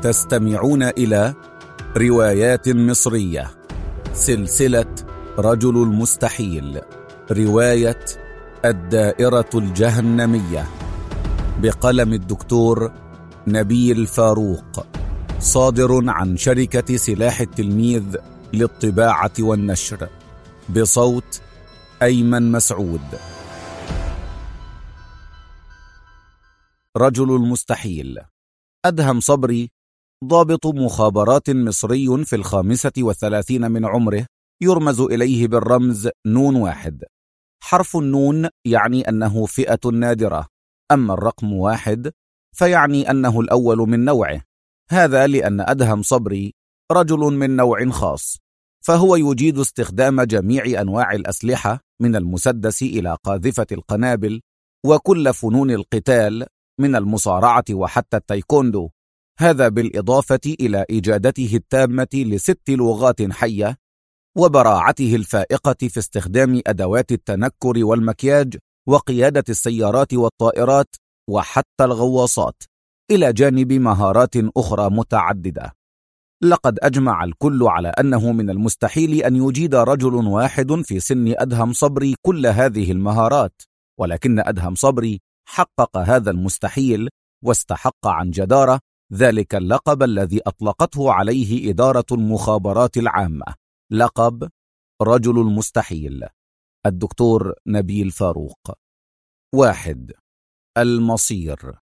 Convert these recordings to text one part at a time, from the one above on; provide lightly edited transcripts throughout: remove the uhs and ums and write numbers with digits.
تستمعون إلى روايات مصرية، سلسلة رجل المستحيل، رواية الدائرة الجهنمية، بقلم الدكتور نبيل فاروق، صادر عن شركة سلاح التلميذ للطباعة والنشر، بصوت أيمن مسعود. رجل المستحيل. أدهم صبري ضابط مخابرات مصري في 35 من عمره، يرمز إليه بالرمز نون 1. حرف النون يعني أنه فئة نادرة، أما الرقم 1 فيعني أنه الأول من نوعه. هذا لأن أدهم صبري رجل من نوع خاص، فهو يجيد استخدام جميع أنواع الأسلحة من المسدس إلى قاذفة القنابل، وكل فنون القتال من المصارعة وحتى التايكوندو. هذا بالإضافة إلى إجادته التامة ل6 لغات حية، وبراعته الفائقة في استخدام أدوات التنكر والمكياج وقيادة السيارات والطائرات وحتى الغواصات، إلى جانب مهارات أخرى متعددة. لقد أجمع الكل على أنه من المستحيل أن يجيد رجل واحد في سن أدهم صبري كل هذه المهارات، ولكن أدهم صبري حقق هذا المستحيل واستحق عن جدارة ذلك اللقب الذي أطلقته عليه إدارة المخابرات العامة، لقب رجل المستحيل. الدكتور نبيل فاروق. 1. المصير.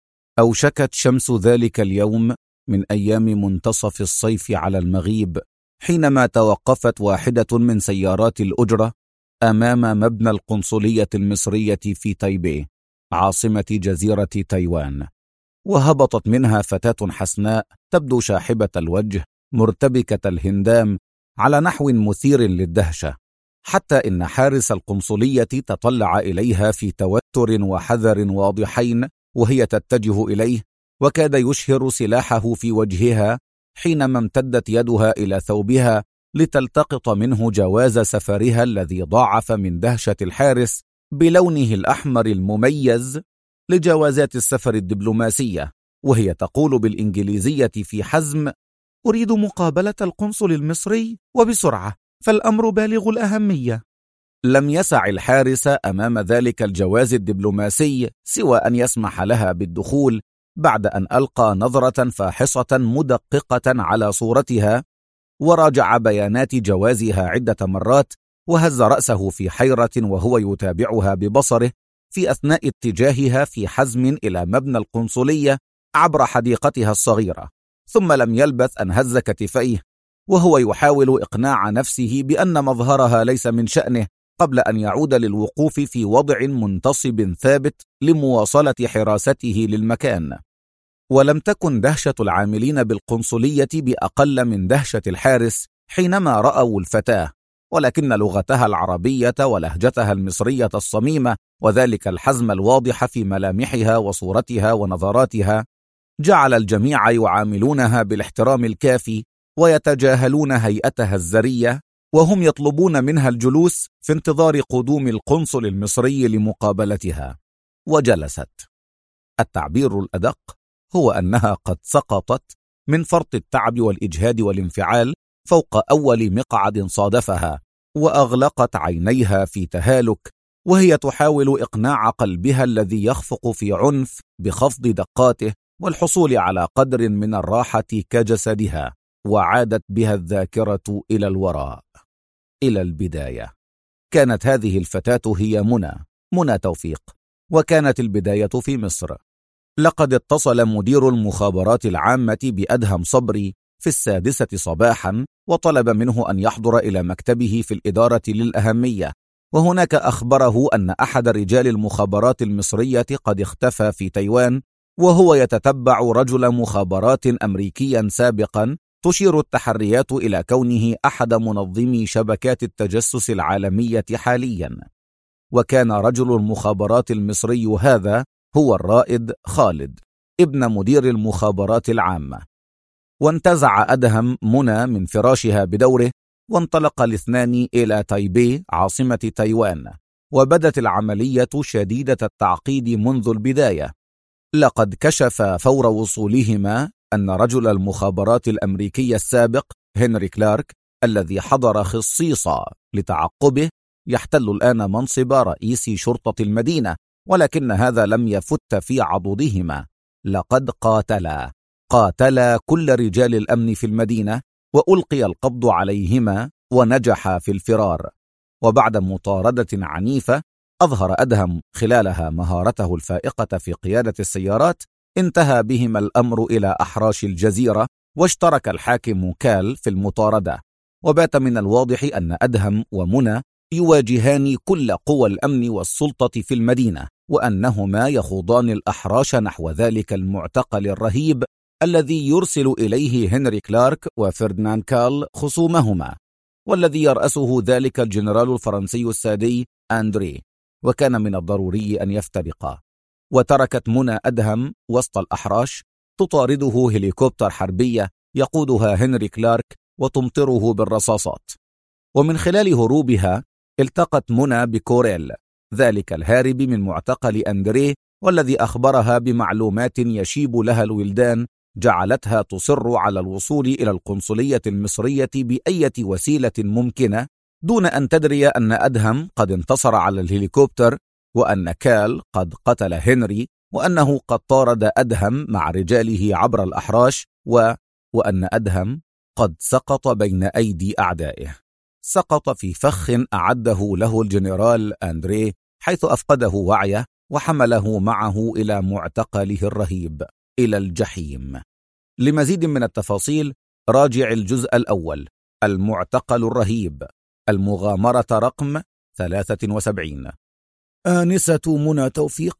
أوشكت شمس ذلك اليوم من أيام منتصف الصيف على المغيب، حينما توقفت واحدة من سيارات الأجرة أمام مبنى القنصلية المصرية في تايبي، عاصمة جزيرة تايوان، وهبطت منها فتاة حسناء تبدو شاحبة الوجه مرتبكة الهندام على نحو مثير للدهشة، حتى إن حارس القنصلية تطلع إليها في توتر وحذر واضحين وهي تتجه إليه، وكاد يشهر سلاحه في وجهها حينما امتدت يدها إلى ثوبها لتلتقط منه جواز سفرها الذي ضاعف من دهشة الحارس بلونه الأحمر المميز لجوازات السفر الدبلوماسية، وهي تقول بالإنجليزية في حزم: أريد مقابلة القنصل المصري وبسرعة، فالأمر بالغ الأهمية. لم يسع الحارس أمام ذلك الجواز الدبلوماسي سوى أن يسمح لها بالدخول، بعد أن ألقى نظرة فاحصة مدققة على صورتها، وراجع بيانات جوازها عدة مرات، وهز رأسه في حيرة وهو يتابعها ببصره في أثناء اتجاهها في حزم إلى مبنى القنصلية عبر حديقتها الصغيرة. ثم لم يلبث أن هز كتفيه وهو يحاول إقناع نفسه بأن مظهرها ليس من شأنه، قبل أن يعود للوقوف في وضع منتصب ثابت لمواصلة حراسته للمكان. ولم تكن دهشة العاملين بالقنصلية بأقل من دهشة الحارس حينما رأوا الفتاة، ولكن لغتها العربية ولهجتها المصرية الصميمة وذلك الحزم الواضح في ملامحها وصورتها ونظراتها جعل الجميع يعاملونها بالاحترام الكافي، ويتجاهلون هيئتها الزرية وهم يطلبون منها الجلوس في انتظار قدوم القنصل المصري لمقابلتها. وجلست. التعبير الأدق هو أنها قد سقطت من فرط التعب والإجهاد والانفعال فوق أول مقعد صادفها، وأغلقت عينيها في تهالك، وهي تحاول إقناع قلبها الذي يخفق في عنف بخفض دقاته والحصول على قدر من الراحة كجسدها. وعادت بها الذاكرة إلى الوراء، إلى البداية. كانت هذه الفتاة هي منى توفيق، وكانت البداية في مصر. لقد اتصل مدير المخابرات العامة بأدهم صبري في 6 صباحا، وطلب منه أن يحضر إلى مكتبه في الإدارة للأهمية، وهناك أخبره أن أحد رجال المخابرات المصرية قد اختفى في تايوان، وهو يتتبع رجل مخابرات أمريكيا سابقا تشير التحريات إلى كونه أحد منظمي شبكات التجسس العالمية حاليا. وكان رجل المخابرات المصري هذا هو الرائد خالد، ابن مدير المخابرات العامة. وانتزع أدهم منى من فراشها بدوره، وانطلق الاثنان إلى تايبي عاصمة تايوان، وبدت العملية شديدة التعقيد منذ البداية. لقد كشف فور وصولهما أن رجل المخابرات الأمريكية السابق هنري كلارك الذي حضر خصيصا لتعقبه يحتل الآن منصب رئيس شرطة المدينة، ولكن هذا لم يفت في عضدهما. لقد قاتلا كل رجال الأمن في المدينة، وألقي القبض عليهما ونجح في الفرار. وبعد مطاردة عنيفة أظهر أدهم خلالها مهارته الفائقة في قيادة السيارات، انتهى بهما الأمر إلى أحراش الجزيرة، واشترك الحاكم كال في المطاردة. وبات من الواضح أن أدهم ومنى يواجهان كل قوى الأمن والسلطة في المدينة، وأنهما يخوضان الأحراش نحو ذلك المعتقل الرهيب الذي يرسل إليه هنري كلارك وفردناند كال خصومهما، والذي يرأسه ذلك الجنرال الفرنسي السادي أندري. وكان من الضروري أن يفترقا. وتركت منى أدهم وسط الأحراش تطارده هليكوبتر حربية يقودها هنري كلارك وتمطره بالرصاصات. ومن خلال هروبها التقت منى بكوريل، ذلك الهارب من معتقل أندريه، والذي أخبرها بمعلومات يشيب لها الولدان جعلتها تصر على الوصول إلى القنصلية المصرية بأية وسيلة ممكنة، دون أن تدري أن أدهم قد انتصر على الهليكوبتر، وأن كال قد قتل هنري، وأنه قد طارد أدهم مع رجاله عبر الأحراش، وأن أدهم قد سقط بين أيدي أعدائه. سقط في فخ أعده له الجنرال أندريه، حيث أفقده وعيه وحمله معه إلى معتقله الرهيب، إلى الجحيم. لمزيد من التفاصيل راجع الجزء الأول، المعتقل الرهيب، المغامرة رقم 73. آنسة منى توفيق.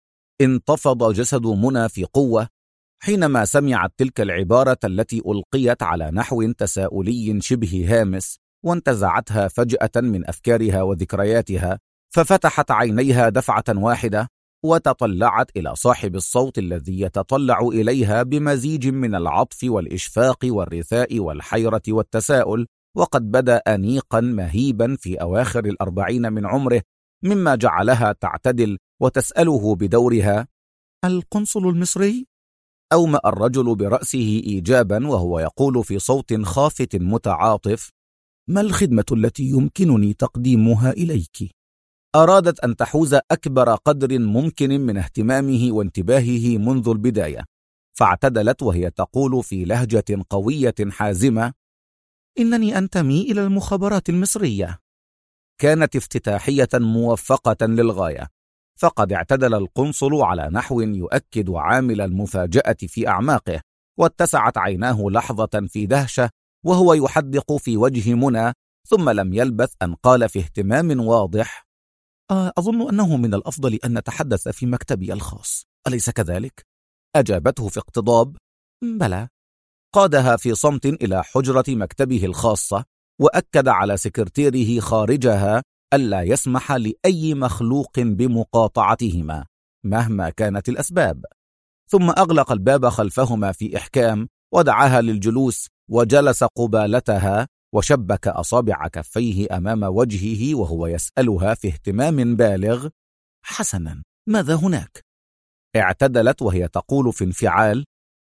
انتفض جسد منى في قوة حينما سمعت تلك العبارة التي ألقيت على نحو تساؤلي شبه هامس، وانتزعتها فجأة من أفكارها وذكرياتها، ففتحت عينيها دفعة واحدة وتطلعت إلى صاحب الصوت الذي يتطلع إليها بمزيج من العطف والإشفاق والرثاء والحيرة والتساؤل، وقد بدا أنيقا مهيبا في أواخر 40 من عمره، مما جعلها تعتدل وتسأله بدورها: القنصل المصري؟ أومأ الرجل برأسه إيجابا وهو يقول في صوت خافت متعاطف: ما الخدمة التي يمكنني تقديمها إليك؟ أرادت أن تحوز أكبر قدر ممكن من اهتمامه وانتباهه منذ البداية، فاعتدلت وهي تقول في لهجة قوية حازمة: إنني أنتمي إلى المخابرات المصرية. كانت افتتاحية موفقة للغاية، فقد اعتدل القنصل على نحو يؤكد عامل المفاجأة في أعماقه، واتسعت عيناه لحظة في دهشة وهو يحدق في وجه منى، ثم لم يلبث أن قال في اهتمام واضح: أظن أنه من الأفضل أن نتحدث في مكتبي الخاص، أليس كذلك؟ أجابته في اقتضاب: بلى. قادها في صمت إلى حجرة مكتبه الخاصة، وأكد على سكرتيره خارجها ألا يسمح لأي مخلوق بمقاطعتهما مهما كانت الأسباب. ثم أغلق الباب خلفهما في إحكام، ودعاها للجلوس، وجلس قبالتها وشبك أصابع كفيه أمام وجهه وهو يسألها في اهتمام بالغ: حسنا، ماذا هناك؟ اعتدلت وهي تقول في انفعال: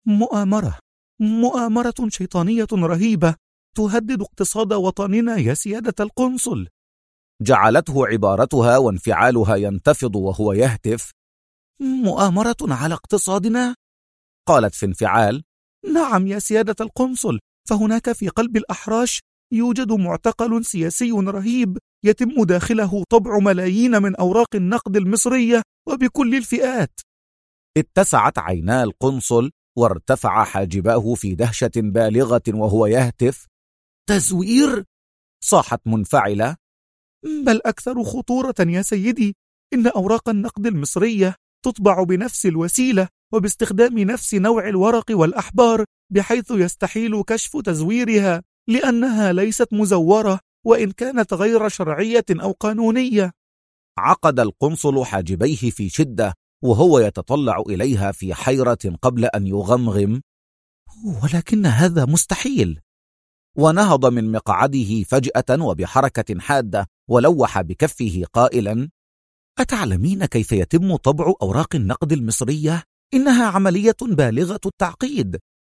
مؤامرة شيطانية رهيبة تهدد اقتصاد وطننا يا سيادة القنصل. جعلته عبارتها وانفعالها ينتفض وهو يهتف: مؤامرة على اقتصادنا؟ قالت في انفعال: نعم يا سيادة القنصل، فهناك في قلب الأحراش يوجد معتقل سياسي رهيب يتم داخله طبع ملايين من أوراق النقد المصرية وبكل الفئات. اتسعت عينا القنصل وارتفع حاجباه في دهشة بالغة وهو يهتف: تزوير؟ صاحت منفعلة: بل أكثر خطورة يا سيدي، إن أوراق النقد المصرية تطبع بنفس الوسيلة وباستخدام نفس نوع الورق والأحبار، بحيث يستحيل كشف تزويرها لأنها ليست مزورة وإن كانت غير شرعية أو قانونية. عقد القنصل حاجبيه في شدة وهو يتطلع إليها في حيرة قبل أن يغمغم: ولكن هذا مستحيل. ونهض من مقعده فجأة وبحركة حادة ولوح بكفه قائلا: أتعلمين كيف يتم طبع أوراق النقد المصرية؟ إنها عملية بالغة التعقيد،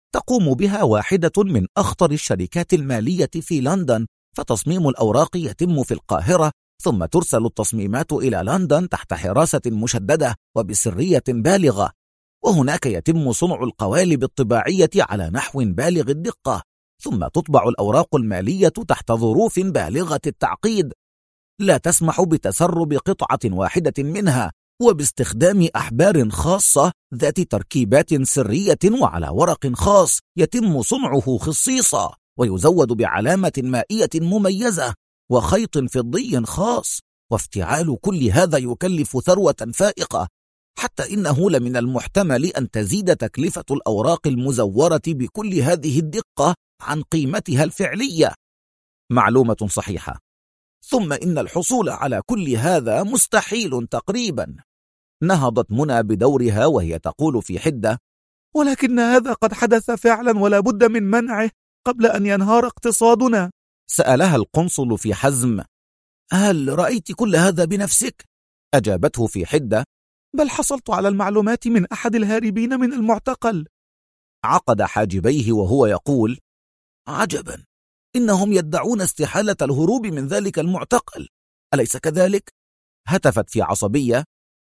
تقوم بها واحدة من أخطر الشركات المالية في لندن، فتصميم الأوراق يتم في القاهرة، ثم ترسل التصميمات إلى لندن تحت حراسة مشددة وبسرية بالغة، وهناك يتم صنع القوالب الطباعية على نحو بالغ الدقة، ثم تطبع الأوراق المالية تحت ظروف بالغة التعقيد لا تسمح بتسرب قطعة واحدة منها، وباستخدام أحبار خاصة ذات تركيبات سرية وعلى ورق خاص يتم صنعه خصيصا، ويزود بعلامة مائية مميزة وخيط فضي خاص، وافتعال كل هذا يكلف ثروة فائقة، حتى إنه لمن المحتمل أن تزيد تكلفة الأوراق المزورة بكل هذه الدقة عن قيمتها الفعلية. معلومة صحيحة. ثم إن الحصول على كل هذا مستحيل تقريبا. نهضت منى بدورها وهي تقول في حدة: ولكن هذا قد حدث فعلا ولا بد من منعه قبل أن ينهار اقتصادنا. سألها القنصل في حزم: هل رأيت كل هذا بنفسك؟ أجابته في حدة: بل حصلت على المعلومات من أحد الهاربين من المعتقل. عقد حاجبيه وهو يقول: عجبا، إنهم يدعون استحالة الهروب من ذلك المعتقل، أليس كذلك؟ هتفت في عصبية: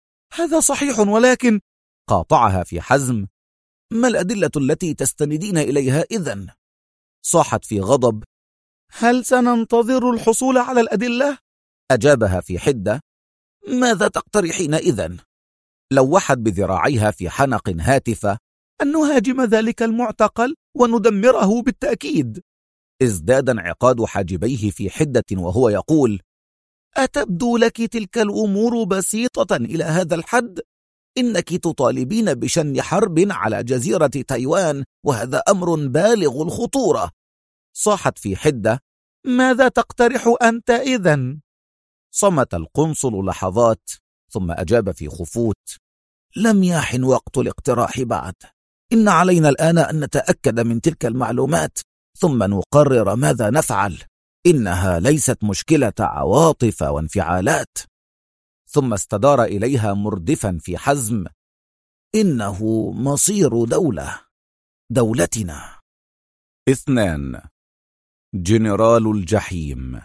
هذا صحيح، ولكن... قاطعها في حزم: ما الأدلة التي تستندين إليها إذن؟ صاحت في غضب: هل سننتظر الحصول على الأدلة؟ أجابها في حدة: ماذا تقترحين إذن؟ لوحت بذراعيها في حنق هاتفة: أن نهاجم ذلك المعتقل وندمره بالتأكيد. ازداد انعقاد حاجبيه في حدة وهو يقول: أتبدو لك تلك الأمور بسيطة إلى هذا الحد؟ إنك تطالبين بشن حرب على جزيرة تايوان، وهذا أمر بالغ الخطورة. صاحت في حدة: ماذا تقترح أنت إذن؟ صمت القنصل لحظات ثم أجاب في خفوت: لم يحن وقت الاقتراح بعد، إن علينا الآن أن نتأكد من تلك المعلومات ثم نقرر ماذا نفعل. إنها ليست مشكلة عواطف وانفعالات. ثم استدار إليها مردفا في حزم: إنه مصير دولتنا. 2. جنرال الجحيم.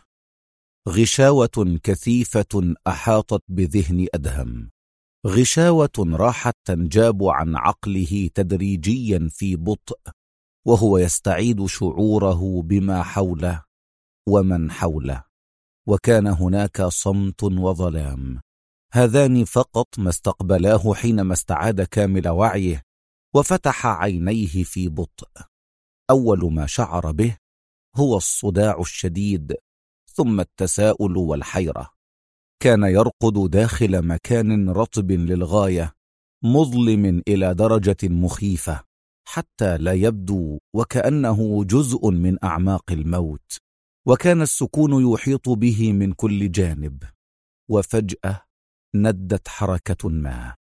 غشاوة كثيفة أحاطت بذهن أدهم، غشاوة راحت تنجاب عن عقله تدريجيا في بطء، وهو يستعيد شعوره بما حوله ومن حوله، وكان هناك صمت وظلام، هذان فقط ما استقبلاه حينما استعاد كامل وعيه وفتح عينيه في بطء. أول ما شعر به هو الصداع الشديد، ثم التساؤل والحيرة. كان يرقد داخل مكان رطب للغاية، مظلم إلى درجة مخيفة، حتى لا يبدو وكأنه جزء من أعماق الموت، وكان السكون يحيط به من كل جانب. وفجأة ندت حركة ما،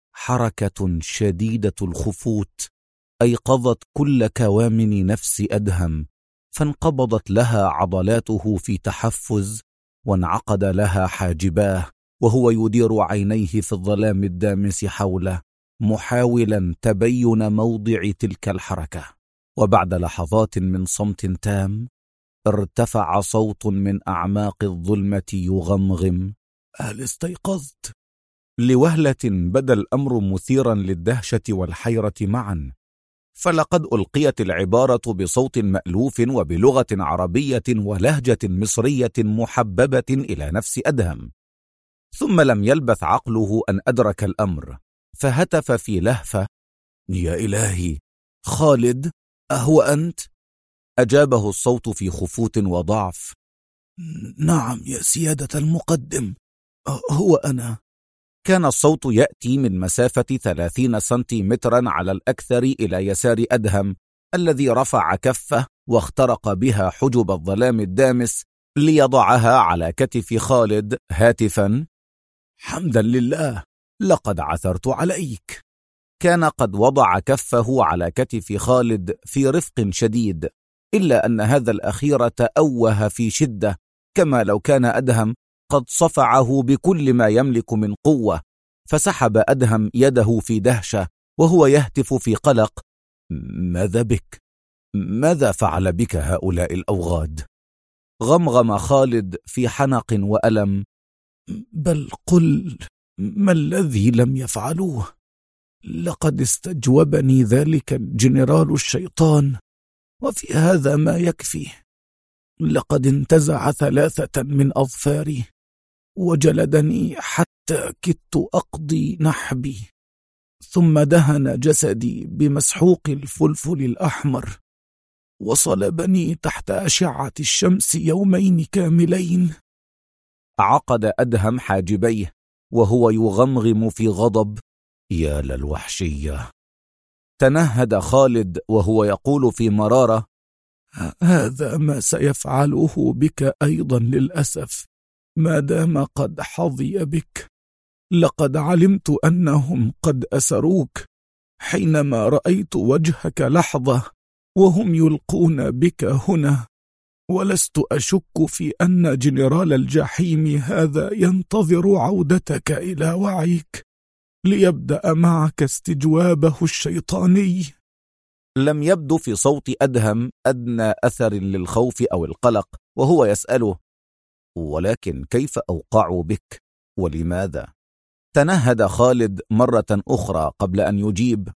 حركة شديدة الخفوت، أيقظت كل كوامن نفس أدهم، فانقبضت لها عضلاته في تحفز، وانعقد لها حاجباه، وهو يدير عينيه في الظلام الدامس حوله، محاولا تبين موضع تلك الحركة. وبعد لحظات من صمت تام ارتفع صوت من أعماق الظلمة يغمغم: هل استيقظت؟ لوهلة بدا الأمر مثيرا للدهشة والحيرة معا، فلقد ألقيت العبارة بصوت مألوف وبلغة عربية ولهجة مصرية محببة إلى نفس أدهم. ثم لم يلبث عقله أن أدرك الأمر، فهتف في لهفة: يا إلهي، خالد، أهو أنت؟ أجابه الصوت في خفوت وضعف: نعم يا سيادة المقدم، هو أنا. كان الصوت يأتي من مسافة 30 سنتيمترا على الأكثر إلى يسار أدهم، الذي رفع كفه واخترق بها حجب الظلام الدامس ليضعها على كتف خالد، هاتفا: حمدا لله، لقد عثرت عليك. كان قد وضع كفه على كتف خالد في رفق شديد، إلا أن هذا الأخير تأوه في شدة، كما لو كان أدهم قد صفعه بكل ما يملك من قوة. فسحب أدهم يده في دهشة وهو يهتف في قلق: ماذا بك؟ ماذا فعل بك هؤلاء الأوغاد؟ غمغم خالد في حنق وألم: بل قل ما الذي لم يفعلوه؟ لقد استجوبني ذلك الجنرال الشيطان، وفي هذا ما يكفي. لقد انتزع 3 من أظفاري، وجلدني حتى كدت أقضي نحبي، ثم دهن جسدي بمسحوق الفلفل الأحمر، وصلبني تحت أشعة الشمس 2 كاملين. عقد أدهم حاجبيه وهو يغمغم في غضب: يا للوحشية. تنهد خالد وهو يقول في مرارة: هذا ما سيفعله بك أيضا للأسف، ما دام قد حظي بك. لقد علمت أنهم قد أسروك حينما رأيت وجهك لحظة وهم يلقون بك هنا، ولست أشك في أن جنرال الجحيم هذا ينتظر عودتك إلى وعيك ليبدأ معك استجوابه الشيطاني. لم يبدو في صوت أدهم أدنى أثر للخوف أو القلق وهو يسأله: ولكن كيف أوقعوا بك؟ ولماذا؟ تنهد خالد مرة أخرى قبل أن يجيب: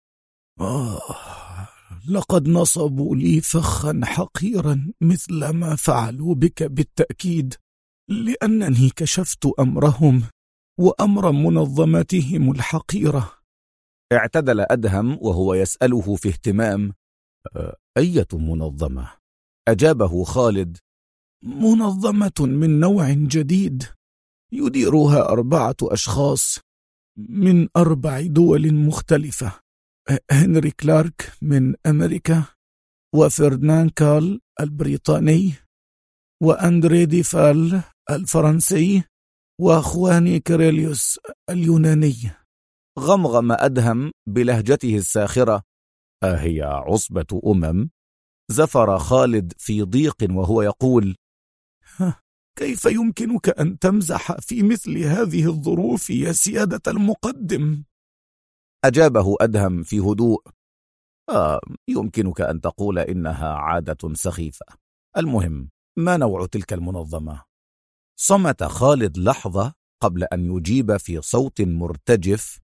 لقد نصبوا لي فخا حقيرا مثل ما فعلوا بك بالتأكيد، لأنني كشفت أمرهم وأمر منظمتهم الحقيرة. اعتدل أدهم وهو يسأله في اهتمام: أية منظمة؟ أجابه خالد: منظمة من نوع جديد يديرها 4 أشخاص من 4 دول مختلفة: هنري كلارك من أمريكا، وفردنان كارل البريطاني، وأندري ديفال الفرنسي، وأخواني كيرليوس اليوناني. غمغم أدهم بلهجته الساخرة: أهي عصبة أمم؟ زفر خالد في ضيق وهو يقول: كيف يمكنك أن تمزح في مثل هذه الظروف يا سيادة المقدم؟ أجابه أدهم في هدوء: يمكنك أن تقول إنها عادة سخيفة. المهم، ما نوع تلك المنظمة؟ صمت خالد لحظة قبل أن يجيب في صوت مرتجف: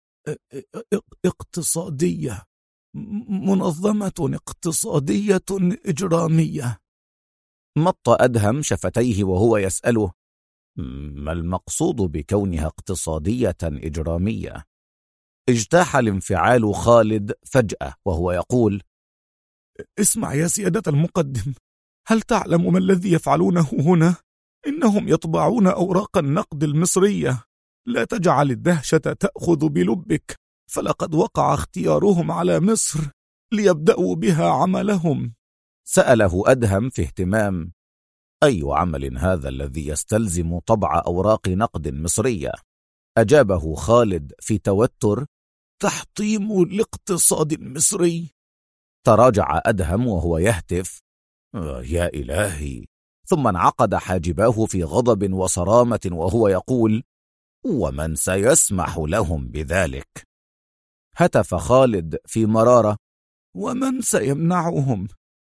اقتصادية، منظمة اقتصادية إجرامية. مط أدهم شفتيه وهو يسأله: ما المقصود بكونها اقتصادية إجرامية؟ اجتاح الانفعال خالد فجأة وهو يقول: اسمع يا سيادة المقدم، هل تعلم ما الذي يفعلونه هنا؟ إنهم يطبعون أوراق النقد المصرية. لا تجعل الدهشة تأخذ بلبك، فلقد وقع اختيارهم على مصر ليبدأوا بها عملهم. سأله أدهم في اهتمام: أي عمل هذا الذي يستلزم طبع أوراق نقد مصرية؟ أجابه خالد في توتر: تحطيم الاقتصاد المصري. تراجع أدهم وهو يهتف: يا إلهي. ثم انعقد حاجباه في غضب وصرامة وهو يقول: ومن سيسمح لهم بذلك؟ هتف خالد في مرارة: ومن سيمنعهم؟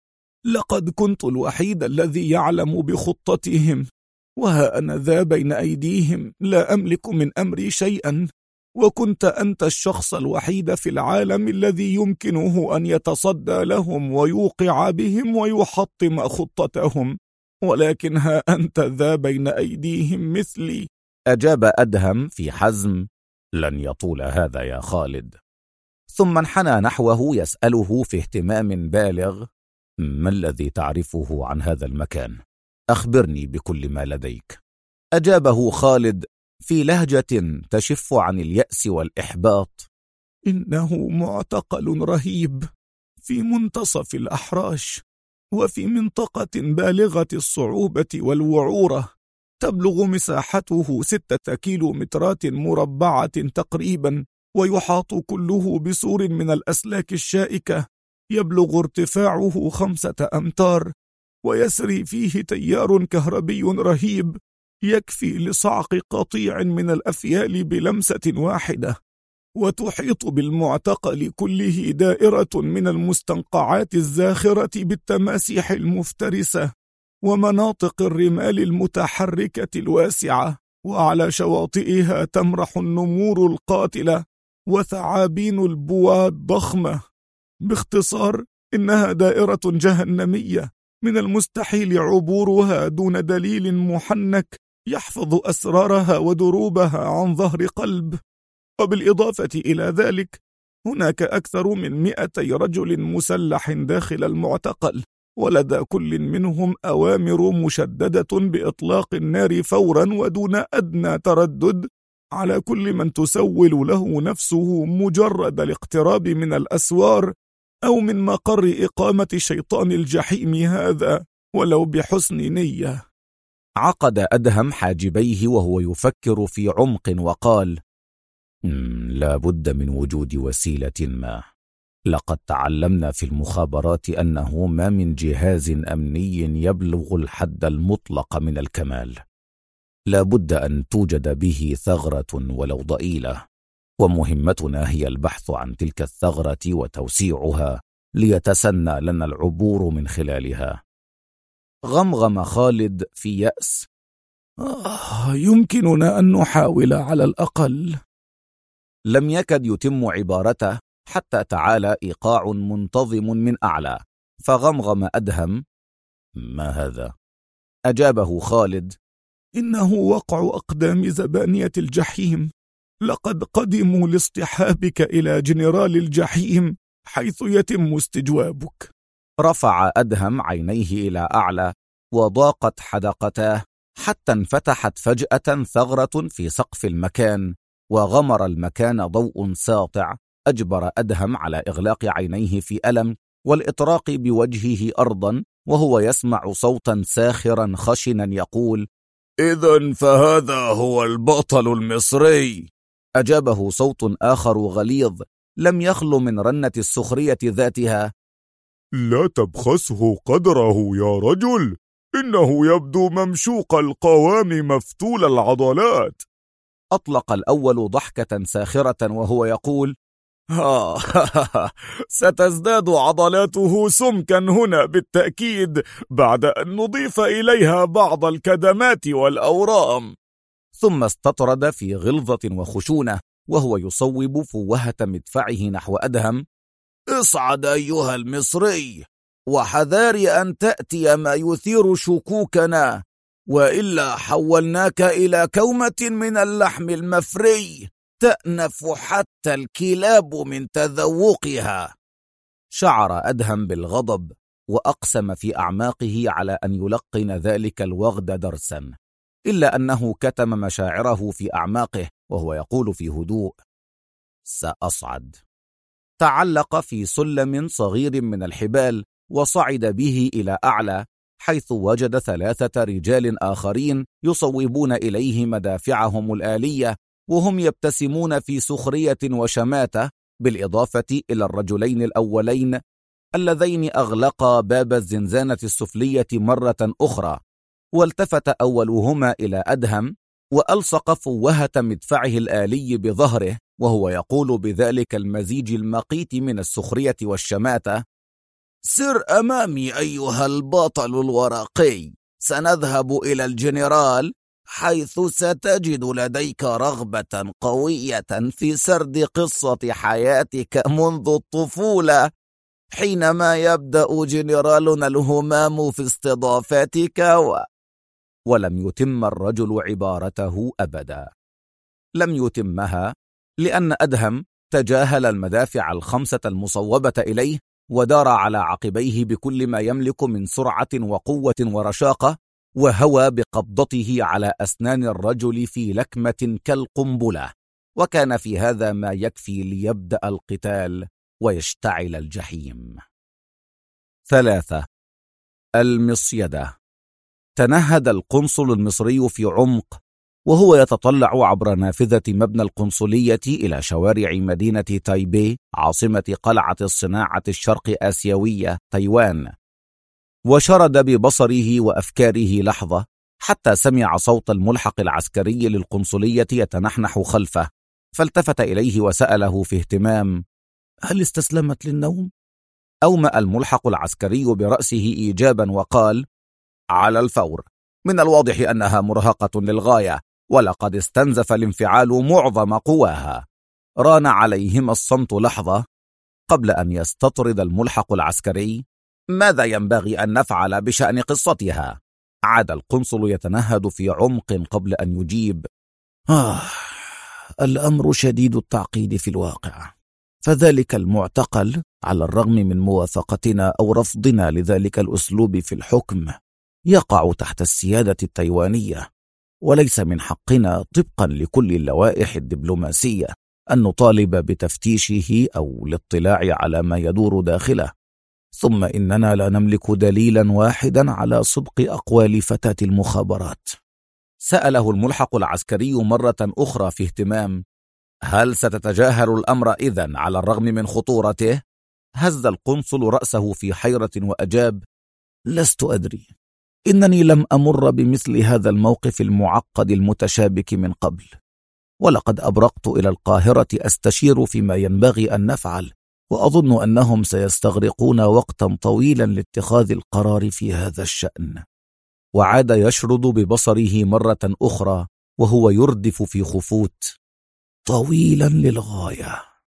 لقد كنت الوحيد الذي يعلم بخطتهم، وها أنا ذا بين أيديهم لا أملك من أمري شيئا، وكنت أنت الشخص الوحيد في العالم الذي يمكنه أن يتصدى لهم ويوقع بهم ويحطم خطتهم، ولكن ها أنت ذا بين أيديهم مثلي. أجاب أدهم في حزم: لن يطول هذا يا خالد. ثم انحنى نحوه يسأله في اهتمام بالغ: ما الذي تعرفه عن هذا المكان؟ أخبرني بكل ما لديك. أجابه خالد في لهجة تشف عن اليأس والإحباط: إنه معتقل رهيب في منتصف الأحراش، وفي منطقة بالغة الصعوبة والوعورة، تبلغ مساحته 6 كيلومترات مربعة تقريبا، ويحاط كله بسور من الأسلاك الشائكة، يبلغ ارتفاعه 5 أمتار، ويسري فيه تيار كهربي رهيب يكفي لصعق قطيع من الأفيال بلمسة واحدة. وتحيط بالمعتقل كله دائرة من المستنقعات الزاخرة بالتماسيح المفترسة ومناطق الرمال المتحركة الواسعة، وعلى شواطئها تمرح النمور القاتلة وثعابين البواء الضخمة. باختصار، إنها دائرة جهنمية من المستحيل عبورها دون دليل محنك يحفظ أسرارها ودروبها عن ظهر قلب. وبالإضافة إلى ذلك، هناك أكثر من 200 رجل مسلح داخل المعتقل، ولدى كل منهم أوامر مشددة بإطلاق النار فورا ودون أدنى تردد على كل من تسول له نفسه مجرد الاقتراب من الأسوار أو من مقر إقامة شيطان الجحيم هذا، ولو بحسن نية. عقد أدهم حاجبيه وهو يفكر في عمق وقال: لا بد من وجود وسيلة ما. لقد تعلمنا في المخابرات أنه ما من جهاز أمني يبلغ الحد المطلق من الكمال. لا بد أن توجد به ثغرة ولو ضئيلة، ومهمتنا هي البحث عن تلك الثغرة وتوسيعها ليتسنى لنا العبور من خلالها. غمغم خالد في يأس: يمكننا أن نحاول على الأقل. لم يكد يتم عبارته حتى تعالى إيقاع منتظم من أعلى، فغمغم أدهم: ما هذا؟ أجابه خالد: إنه وقع أقدام زبانية الجحيم. لقد قدموا لاصطحابك إلى جنرال الجحيم حيث يتم استجوابك. رفع أدهم عينيه إلى أعلى وضاقت حدقتاه حتى انفتحت فجأة ثغرة في سقف المكان، وغمر المكان ضوء ساطع أجبر أدهم على إغلاق عينيه في ألم والإطراق بوجهه أرضا، وهو يسمع صوتا ساخرا خشنا يقول: إذن فهذا هو البطل المصري. أجابه صوت آخر غليظ لم يخل من رنة السخرية ذاتها: لا تبخسه قدره يا رجل، إنه يبدو ممشوق القوام مفتول العضلات. أطلق الأول ضحكة ساخرة وهو يقول: ستزداد عضلاته سمكا هنا بالتأكيد بعد أن نضيف إليها بعض الكدمات والأورام. ثم استطرد في غلظة وخشونة وهو يصوب فوهة مدفعه نحو أدهم: اصعد أيها المصري، وحذار أن تأتي ما يثير شكوكنا، وإلا حولناك إلى كومة من اللحم المفري تأنف حتى الكلاب من تذوقها. شعر أدهم بالغضب وأقسم في أعماقه على أن يلقن ذلك الوغد درسا، إلا أنه كتم مشاعره في أعماقه وهو يقول في هدوء: سأصعد. تعلق في سلم صغير من الحبال وصعد به إلى أعلى، حيث وجد 3 رجال آخرين يصوبون إليه مدافعهم الآلية وهم يبتسمون في سخرية وشماتة، بالإضافة إلى الرجلين الأولين اللذين أغلقا باب الزنزانة السفلية مرة أخرى. والتفت أولهما إلى أدهم وألصق فوهة مدفعه الآلي بظهره وهو يقول بذلك المزيج المقيت من السخرية والشماتة: سر أمامي أيها البطل الورقي، سنذهب إلى الجنرال حيث ستجد لديك رغبة قوية في سرد قصة حياتك منذ الطفولة، حينما يبدأ جنرالنا الهمام في استضافتك ولم يتم الرجل عبارته أبدا. لم يتمها لأن أدهم تجاهل المدافع 5 المصوبة إليه ودار على عقبيه بكل ما يملك من سرعة وقوة ورشاقة، وهوى بقبضته على أسنان الرجل في لكمة كالقنبلة، وكان في هذا ما يكفي ليبدأ القتال ويشتعل الجحيم. 3. المصيدة. تنهد القنصل المصري في عمق وهو يتطلع عبر نافذة مبنى القنصلية إلى شوارع مدينة تايبي عاصمة قلعة الصناعة الشرق آسيوية تايوان، وشرد ببصره وأفكاره لحظة حتى سمع صوت الملحق العسكري للقنصلية يتنحنح خلفه، فالتفت إليه وسأله في اهتمام: هل استسلمت للنوم؟ أومأ الملحق العسكري برأسه إيجابا وقال: على الفور، من الواضح أنها مرهقة للغاية، ولقد استنزف الانفعال معظم قواها. ران عليهما الصمت لحظة قبل أن يستطرد الملحق العسكري: ماذا ينبغي أن نفعل بشأن قصتها؟ عاد القنصل يتنهد في عمق قبل أن يجيب: الأمر شديد التعقيد في الواقع، فذلك المعتقل على الرغم من موافقتنا أو رفضنا لذلك الأسلوب في الحكم يقع تحت السيادة التايوانية، وليس من حقنا طبقا لكل اللوائح الدبلوماسية أن نطالب بتفتيشه أو الاطلاع على ما يدور داخله. ثم إننا لا نملك دليلا واحدا على صدق أقوال فتاة المخابرات. سأله الملحق العسكري مرة أخرى في اهتمام: هل ستتجاهل الأمر إذن على الرغم من خطورته؟ هز القنصل رأسه في حيرة وأجاب: لست أدري، إنني لم أمر بمثل هذا الموقف المعقد المتشابك من قبل، ولقد أبرقت إلى القاهرة أستشير فيما ينبغي أن نفعل، وأظن أنهم سيستغرقون وقتا طويلا لاتخاذ القرار في هذا الشأن. وعاد يشرد ببصره مرة أخرى وهو يردف في خفوت: طويلا للغاية.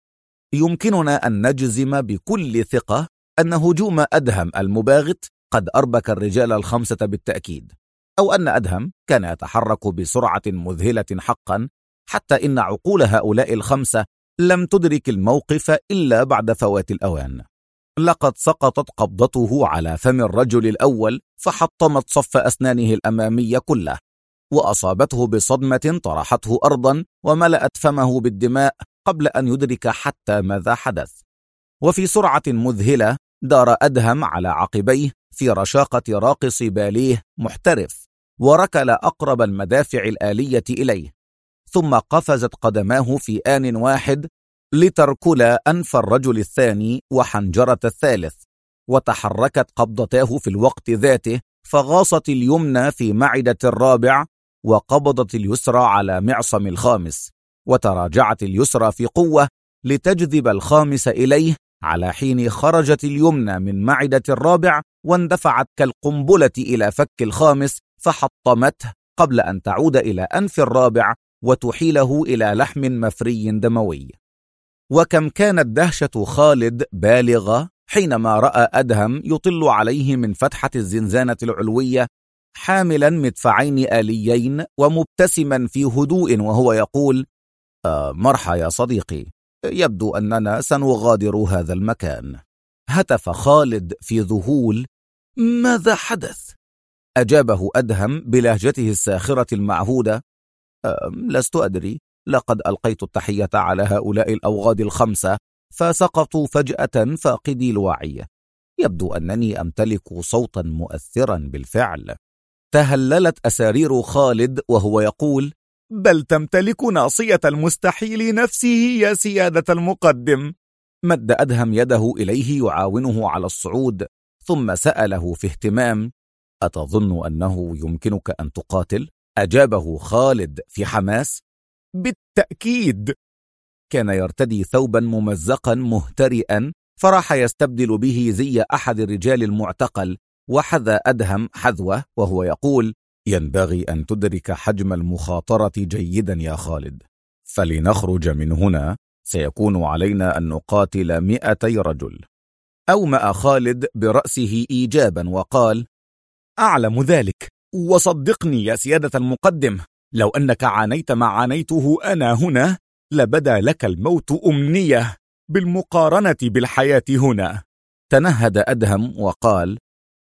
يمكننا أن نجزم بكل ثقة أن هجوم أدهم المباغت قد أربك الرجال ال5 بالتأكيد، أو أن أدهم كان يتحرك بسرعة مذهلة حقا، حتى إن عقول هؤلاء ال5 لم تدرك الموقف إلا بعد فوات الأوان. لقد سقطت قبضته على فم الرجل الأول فحطمت صف أسنانه الأمامية كله، وأصابته بصدمة طرحته أرضا وملأت فمه بالدماء قبل أن يدرك حتى ماذا حدث. وفي سرعة مذهلة دار أدهم على عقبيه في رشاقة راقص باليه محترف، وركل أقرب المدافع الآلية إليه، ثم قفزت قدماه في آن واحد لتركلا أنف الرجل الثاني وحنجرة الثالث، وتحركت قبضتاه في الوقت ذاته، فغاصت اليمنى في معدة الرابع، وقبضت اليسرى على معصم الخامس، وتراجعت اليسرى في قوة لتجذب الخامس إليه، على حين خرجت اليمنى من معدة الرابع واندفعت كالقنبلة إلى فك الخامس فحطمته قبل أن تعود إلى أنف الرابع وتحيله إلى لحم مفري دموي. وكم كانت دهشة خالد بالغة حينما رأى أدهم يطل عليه من فتحة الزنزانة العلوية حاملا مدفعين آليين ومبتسما في هدوء وهو يقول: مرحى يا صديقي، يبدو أننا سنغادر هذا المكان. هتف خالد في ذهول: ماذا حدث؟ أجابه أدهم بلهجته الساخرة المعهودة: لست أدري، لقد ألقيت التحية على هؤلاء الأوغاد ال5 فسقطوا فجأة فاقدي الوعي. يبدو أنني أمتلك صوتا مؤثرا بالفعل. تهللت أسارير خالد وهو يقول: بل تمتلك ناصية المستحيل نفسه يا سيادة المقدم. مد أدهم يده إليه يعاونه على الصعود، ثم سأله في اهتمام: أتظن أنه يمكنك أن تقاتل؟ أجابه خالد في حماس: بالتأكيد. كان يرتدي ثوبا ممزقا مهترئا، فراح يستبدل به زي أحد الرجال المعتقل، وحذا أدهم حذوه وهو يقول: ينبغي أن تدرك حجم المخاطرة جيدا يا خالد، فلنخرج من هنا سيكون علينا أن نقاتل 200 رجل. أومأ خالد برأسه إيجابا وقال: أعلم ذلك، وصدقني يا سيادة المقدم، لو أنك عانيت ما عانيته أنا هنا لبدا لك الموت أمنية بالمقارنة بالحياة هنا. تنهد أدهم وقال: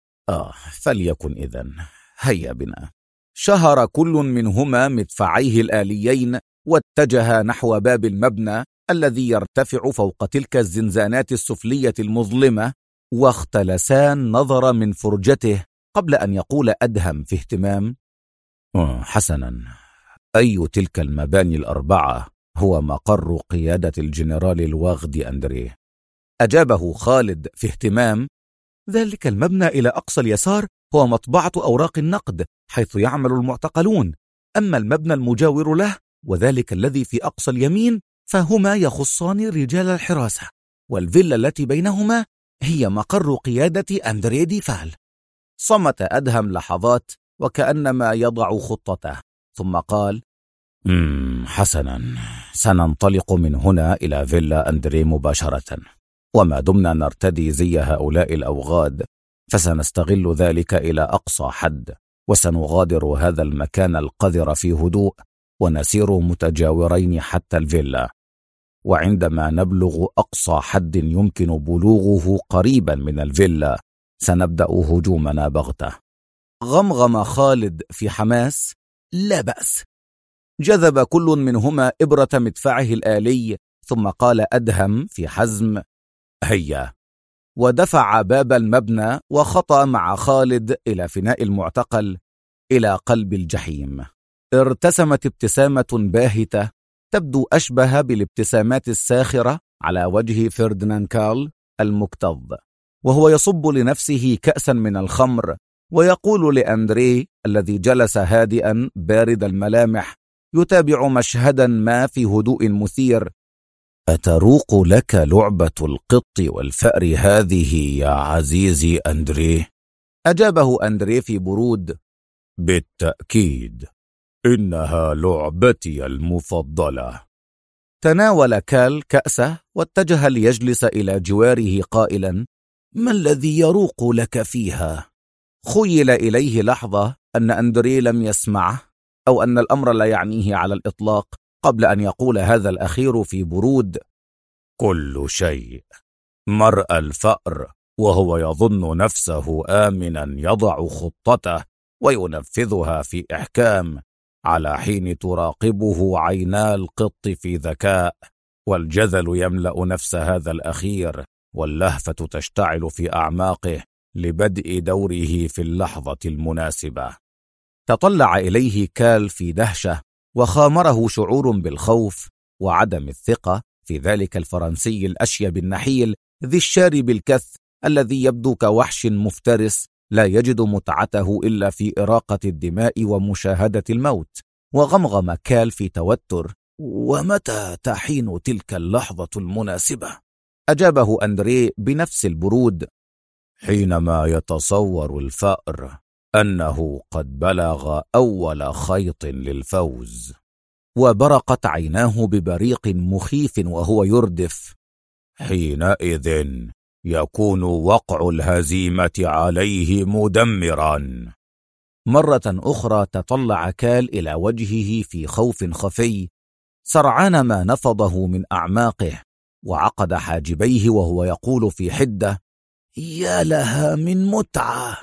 فليكن إذن، هيا بنا. شهر كل منهما مدفعيه الآليين واتجه نحو باب المبنى الذي يرتفع فوق تلك الزنزانات السفلية المظلمة، واختلسان نظر من فرجته قبل أن يقول أدهم في اهتمام: حسنا، أي تلك المباني ال4 هو مقر قيادة الجنرال الواغد أندريه؟ أجابه خالد في اهتمام: ذلك المبنى إلى أقصى اليسار هو مطبعة أوراق النقد حيث يعمل المعتقلون، أما المبنى المجاور له وذلك الذي في أقصى اليمين فهما يخصان رجال الحراسة، والفيلا التي بينهما هي مقر قيادة أندريه دي فال. صمت أدهم لحظات وكأنما يضع خطته، ثم قال: حسنا، سننطلق من هنا إلى فيلا أندريه مباشرة، وما دمنا نرتدي زي هؤلاء الأوغاد فسنستغل ذلك إلى أقصى حد، وسنغادر هذا المكان القذر في هدوء ونسير متجاورين حتى الفيلا، وعندما نبلغ أقصى حد يمكن بلوغه قريبا من الفيلا سنبدأ هجومنا بغتة. غمغم خالد في حماس: لا بأس. جذب كل منهما إبرة مدفعه الآلي، ثم قال أدهم في حزم: هيا. ودفع باب المبنى وخطأ مع خالد إلى فناء المعتقل إلى قلب الجحيم. ارتسمت ابتسامة باهتة تبدو أشبه بالابتسامات الساخرة على وجه فرديناند كارل المكتظ، وهو يصب لنفسه كأسا من الخمر ويقول لأندريه الذي جلس هادئا بارد الملامح يتابع مشهدا ما في هدوء مثير: أتروق لك لعبة القط والفأر هذه يا عزيزي أندريه؟ أجابه أندريه في برود: بالتأكيد، إنها لعبتي المفضلة. تناول كال كأسه واتجه ليجلس إلى جواره قائلا: ما الذي يروق لك فيها؟ خيل إليه لحظة أن أندريه لم يسمعه، أو أن الأمر لا يعنيه على الإطلاق، قبل أن يقول هذا الأخير في برود: كل شيء. مرأى الفأر وهو يظن نفسه آمنا يضع خطته وينفذها في إحكام، على حين تراقبه عينا القط في ذكاء، والجذل يملأ نفس هذا الأخير، واللهفة تشتعل في أعماقه لبدء دوره في اللحظة المناسبة. تطلع إليه كال في دهشة، وخامره شعور بالخوف وعدم الثقة في ذلك الفرنسي الأشيب النحيل ذي الشارب الكث الذي يبدو كوحش مفترس لا يجد متعته إلا في إراقة الدماء ومشاهدة الموت. وغمغم كال في توتر: ومتى تحين تلك اللحظة المناسبة؟ أجابه أندريه بنفس البرود: حينما يتصور الفأر أنه قد بلغ أول خيط للفوز. وبرقت عيناه ببريق مخيف وهو يردف: حينئذ يكون وقع الهزيمة عليه مدمرا. مرة أخرى تطلع كال إلى وجهه في خوف خفي، سرعان ما نفضه من أعماقه، وعقد حاجبيه وهو يقول في حدة: يا لها من متعة.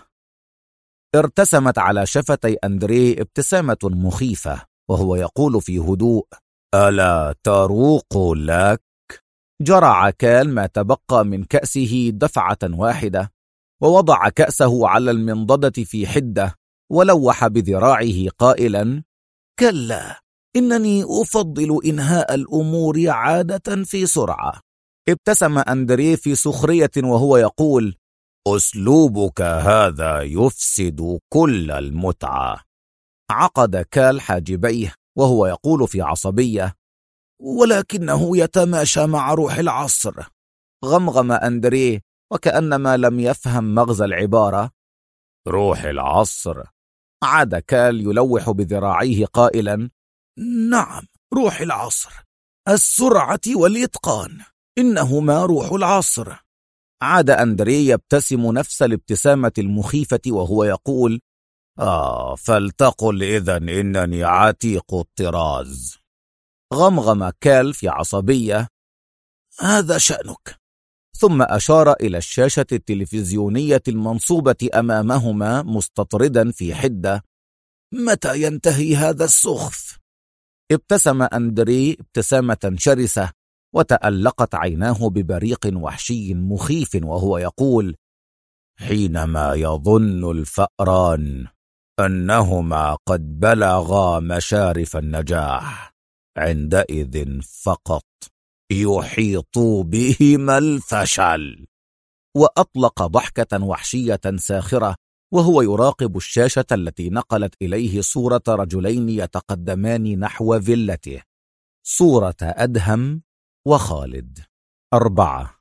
ارتسمت على شفتي أندريه ابتسامة مخيفة وهو يقول في هدوء: ألا تروق لك؟ جرع كال ما تبقى من كأسه دفعة واحدة، ووضع كأسه على المنضدة في حدة، ولوح بذراعه قائلا: كلا، إنني أفضل إنهاء الأمور عادة في سرعة. ابتسم أندريه في سخرية وهو يقول: أسلوبك هذا يفسد كل المتعة. عقد كال حاجبيه وهو يقول في عصبية: ولكنه يتماشى مع روح العصر. غمغم أندريه وكأنما لم يفهم مغزى العبارة. روح العصر؟ عاد كال يلوح بذراعيه قائلا: نعم، روح العصر، السرعة والإتقان، إنهما روح العصر. عاد أندريه يبتسم نفس الابتسامة المخيفة وهو يقول: فلتقل إذن إنني عتيق الطراز. غمغم كال في عصبية: هذا شأنك. ثم أشار إلى الشاشة التلفزيونية المنصوبة أمامهما مستطردا في حدة: متى ينتهي هذا السخف؟ ابتسم أندريه ابتسامة شرسة، وتألقت عيناه ببريق وحشي مخيف وهو يقول: حينما يظن الفأران أنهما قد بلغا مشارف النجاح، عندئذ فقط يحيط بهما الفشل. وأطلق ضحكة وحشية ساخرة وهو يراقب الشاشة التي نقلت إليه صورة رجلين يتقدمان نحو فيلته، صورة أدهم وخالد. 4.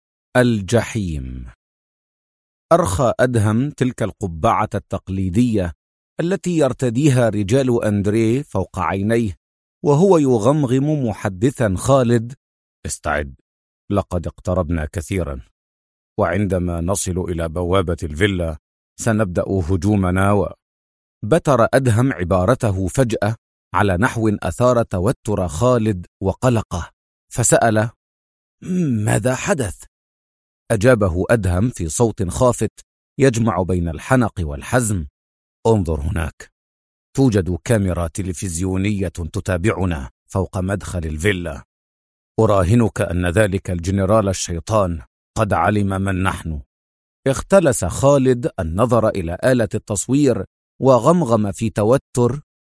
الجحيم. أرخى أدهم تلك القبعة التقليدية التي يرتديها رجال أندريه فوق عينيه، وهو يغمغم محدثا خالد: استعد، لقد اقتربنا كثيرا، وعندما نصل إلى بوابة الفيلا سنبدأ هجومنا. بتر أدهم عبارته فجأة على نحو أثار توتر خالد وقلقه، فسأل: ماذا حدث؟ أجابه أدهم في صوت خافت يجمع بين الحنق والحزم: انظر هناك، توجد كاميرا تلفزيونية تتابعنا فوق مدخل الفيلا، أراهنك أن ذلك الجنرال الشيطان قد علم من نحن. اختلس خالد النظر إلى آلة التصوير وغمغم في توتر: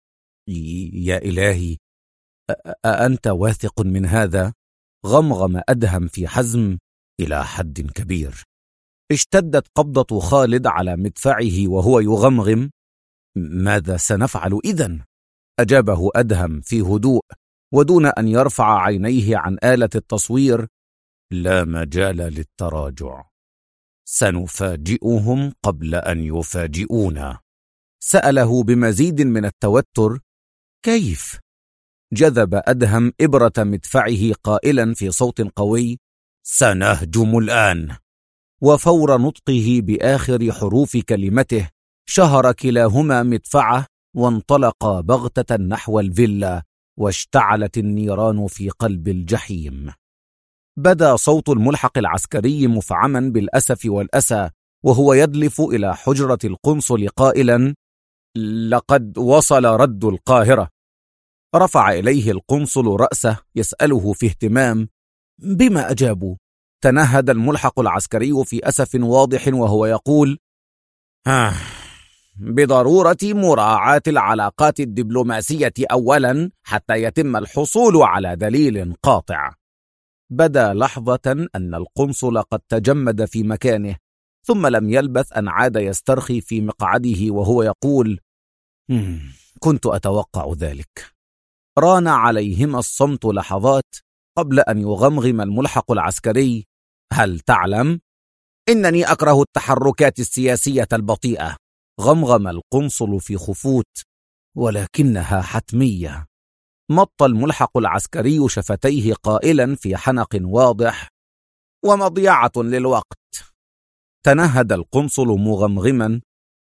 يا إلهي، أأنت واثق من هذا؟ غمغم أدهم في حزم: إلى حد كبير. اشتدت قبضة خالد على مدفعه وهو يغمغم: ماذا سنفعل إذن؟ أجابه أدهم في هدوء ودون أن يرفع عينيه عن آلة التصوير: لا مجال للتراجع، سنفاجئهم قبل أن يفاجئونا. سأله بمزيد من التوتر: كيف؟ جذب أدهم إبرة مدفعه قائلا في صوت قوي: سنهجم الآن. وفور نطقه بآخر حروف كلمته شهر كلاهما مدفعه وانطلقا بغتة نحو الفيلا، واشتعلت النيران في قلب الجحيم. بدا صوت الملحق العسكري مفعما بالأسف والأسى وهو يدلف إلى حجرة القنصل قائلا: لقد وصل رد القاهرة. رفع إليه القنصل رأسه يسأله في اهتمام: بما أجابوا؟ تنهد الملحق العسكري في أسف واضح وهو يقول: بضرورة مراعاة العلاقات الدبلوماسية أولا حتى يتم الحصول على دليل قاطع. بدا لحظة أن القنصل قد تجمد في مكانه، ثم لم يلبث أن عاد يسترخي في مقعده وهو يقول: كنت أتوقع ذلك. ران عليهما الصمت لحظات قبل أن يغمغم الملحق العسكري: هل تعلم؟ إنني أكره التحركات السياسية البطيئة. غمغم القنصل في خفوت: ولكنها حتمية. مط الملحق العسكري شفتيه قائلا في حنق واضح: ومضيعة للوقت. تنهد القنصل مغمغما: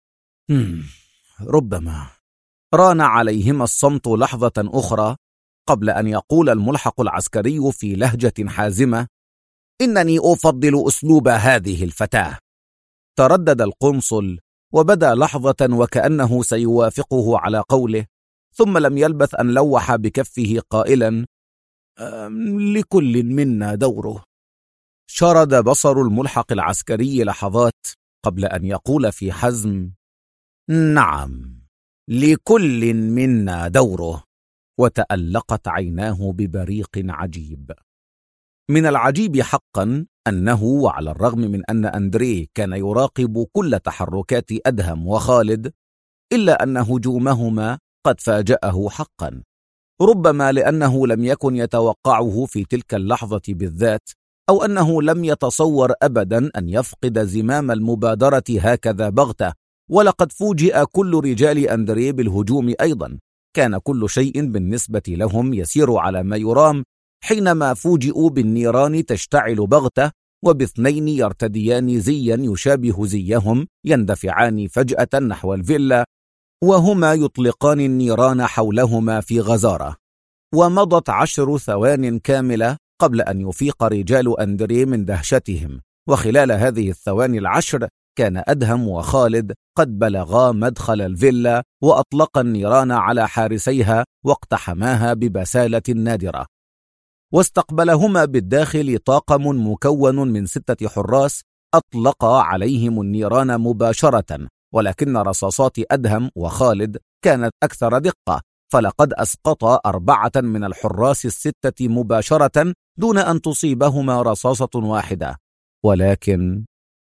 ربما. ران عليهما الصمت لحظة أخرى قبل أن يقول الملحق العسكري في لهجة حازمة: إنني أفضل أسلوب هذه الفتاة. تردد القنصل وبدا لحظة وكأنه سيوافقه على قوله، ثم لم يلبث أن لوح بكفه قائلا: لكل منا دوره. شرد بصر الملحق العسكري لحظات قبل أن يقول في حزم: نعم، لكل منا دوره. وتألقت عيناه ببريق عجيب. من العجيب حقا أنه، وعلى الرغم من أن أندريه كان يراقب كل تحركات أدهم وخالد، إلا أن هجومهما قد فاجأه حقا، ربما لأنه لم يكن يتوقعه في تلك اللحظة بالذات، أو أنه لم يتصور أبدا أن يفقد زمام المبادرة هكذا بغتة. ولقد فوجئ كل رجال أندريه بالهجوم أيضا، كان كل شيء بالنسبة لهم يسير على ما يرام، حينما فوجئوا بالنيران تشتعل بغتة وباثنين يرتديان زيا يشابه زيهم يندفعان فجأة نحو الفيلا، وهما يطلقان النيران حولهما في غزارة. ومضت 10 ثوان كاملة قبل أن يفيق رجال أندريه من دهشتهم، وخلال هذه الثواني 10 كان أدهم وخالد قد بلغا مدخل الفيلا وأطلقا النيران على حارسيها واقتحماها ببسالة نادرة. واستقبلهما بالداخل طاقم مكون من 6 حراس أطلقا عليهم النيران مباشرة، ولكن رصاصات أدهم وخالد كانت أكثر دقة، فلقد أسقطا 4 من الحراس ال6 مباشرة دون أن تصيبهما رصاصة واحدة. ولكن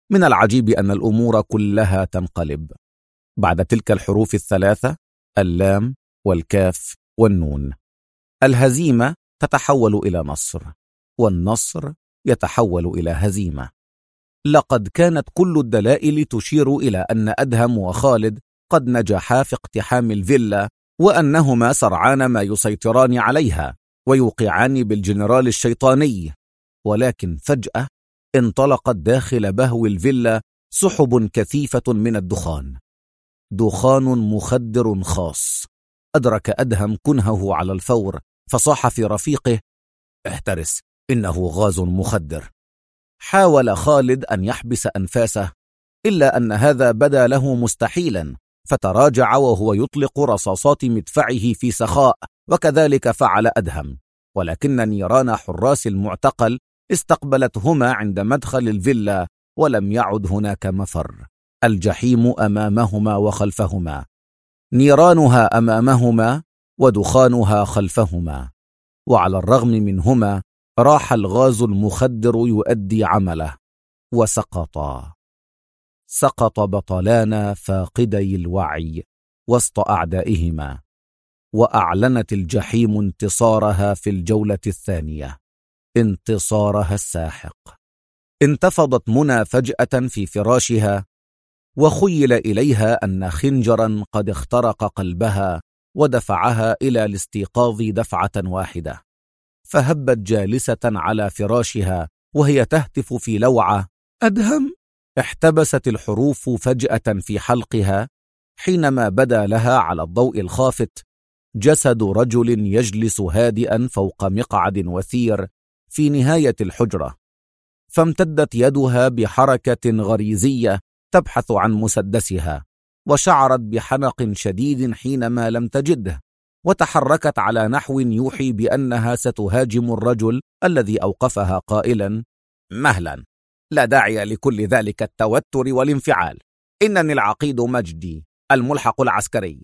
من العجيب أن الأمور كلها تنقلب. بعد تلك الحروف الثلاثة، اللام والكاف والنون، الهزيمة تتحول إلى نصر، والنصر يتحول إلى هزيمة. لقد كانت كل الدلائل تشير إلى أن أدهم وخالد قد نجحا في اقتحام الفيلا، وأنهما سرعان ما يسيطران عليها ويوقعان بالجنرال الشيطاني. ولكن فجأة انطلقت داخل بهو الفيلا سحب كثيفة من الدخان، دخان مخدر خاص. أدرك أدهم كنهه على الفور، فصاح في رفيقه: احترس، إنه غاز مخدر. حاول خالد أن يحبس أنفاسه، إلا أن هذا بدا له مستحيلا، فتراجع وهو يطلق رصاصات مدفعه في سخاء، وكذلك فعل أدهم. ولكن نيران حراس المعتقل استقبلتهما عند مدخل الفيلا، ولم يعد هناك مفر. الجحيم أمامهما وخلفهما، نيرانها أمامهما ودخانها خلفهما، وعلى الرغم منهما راح الغاز المخدر يؤدي عمله، وسقطا. سقط بطلان فاقدي الوعي وسط أعدائهما، وأعلنت الجحيم انتصارها في الجولة الثانية، انتصارها الساحق. انتفضت منى فجأة في فراشها، وخيل إليها أن خنجرا قد اخترق قلبها ودفعها إلى الاستيقاظ دفعة واحدة، فهبت جالسة على فراشها وهي تهتف في لوعة: أدهم! احتبست الحروف فجأة في حلقها، حينما بدا لها على الضوء الخافت جسد رجل يجلس هادئا فوق مقعد وثير في نهاية الحجرة. فامتدت يدها بحركة غريزية تبحث عن مسدسها، وشعرت بحنق شديد حينما لم تجده، وتحركت على نحو يوحي بأنها ستهاجم الرجل الذي أوقفها قائلا: مهلا، لا داعي لكل ذلك التوتر والانفعال، إنني العقيد مجدي، الملحق العسكري.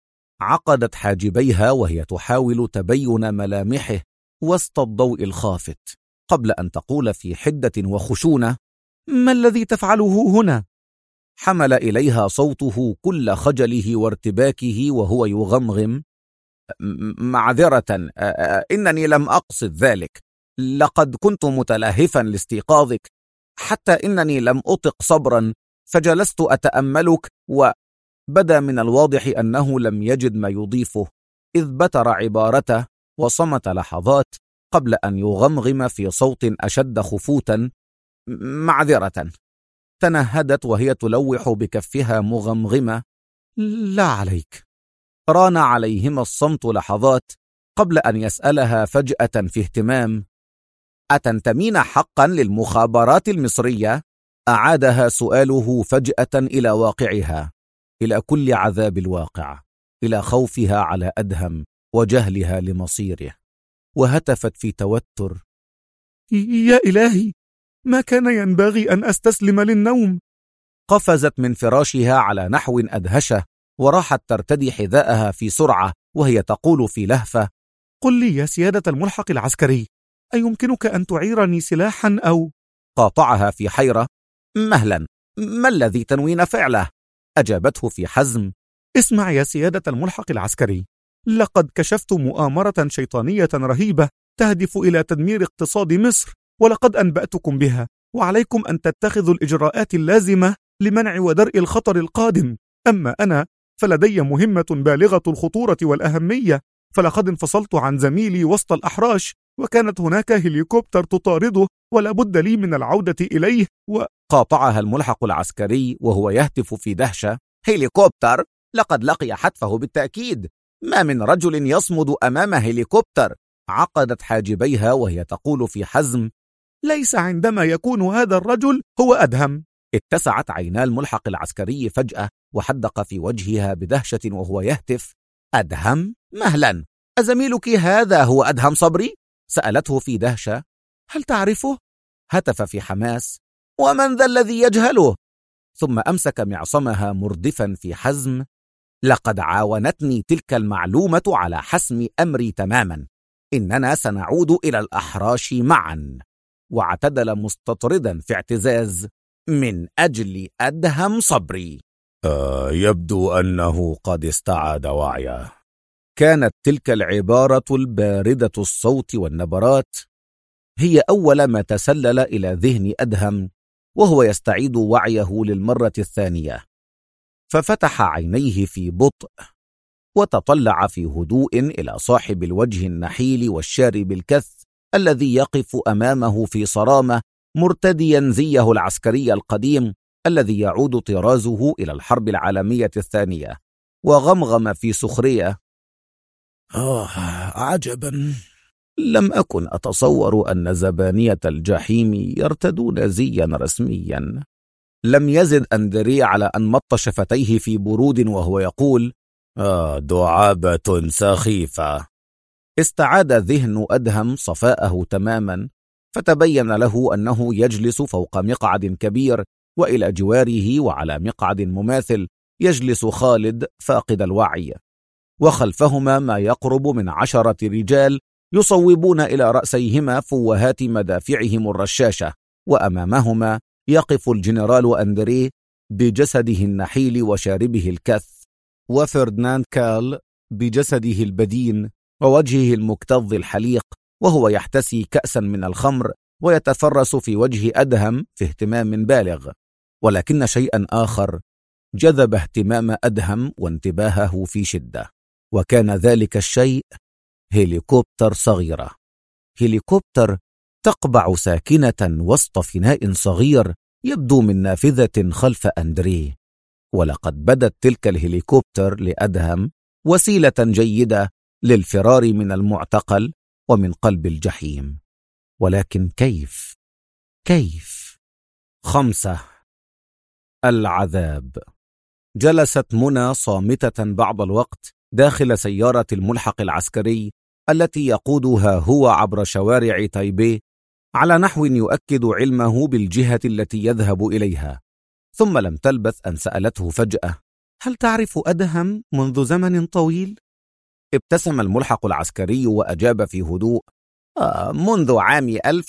عقدت حاجبيها وهي تحاول تبين ملامحه وسط الضوء الخافت، قبل أن تقول في حدة وخشونة: ما الذي تفعله هنا؟ حمل إليها صوته كل خجله وارتباكه وهو يغمغم: معذرة، إنني لم أقصد ذلك، لقد كنت متلهفا لاستيقاظك، حتى إنني لم أطق صبرا فجلست أتأملك. وبدا من الواضح أنه لم يجد ما يضيفه، إذ بتر عبارته وصمت لحظات قبل أن يغمغم في صوت أشد خفوتا: معذرة. تنهدت وهي تلوح بكفها مغمغمة: لا عليك. ران عليهما الصمت لحظات قبل أن يسألها فجأة في اهتمام: أتنتمين حقا للمخابرات المصرية؟ أعادها سؤاله فجأة إلى واقعها، إلى كل عذاب الواقع، إلى خوفها على أدهم وجهلها لمصيره، وهتفت في توتر: يا إلهي، ما كان ينبغي أن أستسلم للنوم. قفزت من فراشها على نحو أدهشه، وراحت ترتدي حذاءها في سرعة وهي تقول في لهفة: قل لي يا سيادة الملحق العسكري، أيمكنك أن تعيرني سلاحا أو؟ قاطعها في حيرة: مهلا، ما الذي تنوين فعله؟ أجابته في حزم: اسمع يا سيادة الملحق العسكري، لقد كشفت مؤامرة شيطانية رهيبة تهدف إلى تدمير اقتصاد مصر، ولقد أنبأتكم بها، وعليكم أن تتخذوا الإجراءات اللازمة لمنع ودرء الخطر القادم. أما أنا فلدي مهمة بالغة الخطورة والأهمية، فلقد انفصلت عن زميلي وسط الأحراش، وكانت هناك هليكوبتر تطارده، ولا بد لي من العودة إليه. وقاطعها الملحق العسكري وهو يهتف في دهشة: هليكوبتر؟ لقد لقي حتفه بالتأكيد، ما من رجل يصمد أمام هليكوبتر. عقدت حاجبيها وهي تقول في حزم: ليس عندما يكون هذا الرجل هو أدهم. اتسعت عينا الملحق العسكري فجأة، وحدق في وجهها بدهشة وهو يهتف: أدهم؟ مهلا، أزميلك هذا هو أدهم صبري؟ سألته في دهشة: هل تعرفه؟ هتف في حماس: ومن ذا الذي يجهله؟ ثم أمسك معصمها مردفا في حزم: لقد عاونتني تلك المعلومة على حسم أمري تماما، إننا سنعود إلى الأحراش معا. واعتدل مستطردا في اعتزاز: من أجل أدهم صبري. يبدو أنه قد استعاد وعيه. كانت تلك العبارة الباردة الصوت والنبرات هي أول ما تسلل إلى ذهن أدهم وهو يستعيد وعيه للمرة الثانية، ففتح عينيه في بطء وتطلع في هدوء إلى صاحب الوجه النحيل والشارب الكث الذي يقف أمامه في صرامة مرتديا زيه العسكري القديم الذي يعود طرازه إلى الحرب العالمية الثانية، وغمغم في سخرية: عجبا، لم أكن أتصور أن زبانية الجحيم يرتدون زيا رسميا. لم يزد أندري على أن مط شفتيه في برود وهو يقول: دعابة سخيفة. استعاد ذهن أدهم صفاءه تماما، فتبين له أنه يجلس فوق مقعد كبير، وإلى جواره وعلى مقعد مماثل يجلس خالد فاقد الوعي، وخلفهما ما يقرب من 10 رجال يصوبون إلى رأسيهما فوهات مدافعهم الرشاشة، وأمامهما يقف الجنرال أندري بجسده النحيل وشاربه الكث، وفردناند كال بجسده البدين ووجهه المكتظ الحليق وهو يحتسي كأسا من الخمر ويتفرس في وجه أدهم في اهتمام بالغ. ولكن شيئا آخر جذب اهتمام أدهم وانتباهه في شدة، وكان ذلك الشيء هليكوبتر صغيرة، هليكوبتر تقبع ساكنة وسط فناء صغير يبدو من نافذة خلف أندري. ولقد بدت تلك الهليكوبتر لأدهم وسيلة جيدة للفرار من المعتقل ومن قلب الجحيم. ولكن كيف؟ 5. العذاب. جلست منى صامتة بعض الوقت داخل سيارة الملحق العسكري التي يقودها هو عبر شوارع تايبي على نحو يؤكد علمه بالجهة التي يذهب إليها. ثم لم تلبث أن سألته فجأة: هل تعرف أدهم منذ زمن طويل؟ ابتسم الملحق العسكري وأجاب في هدوء: منذ عام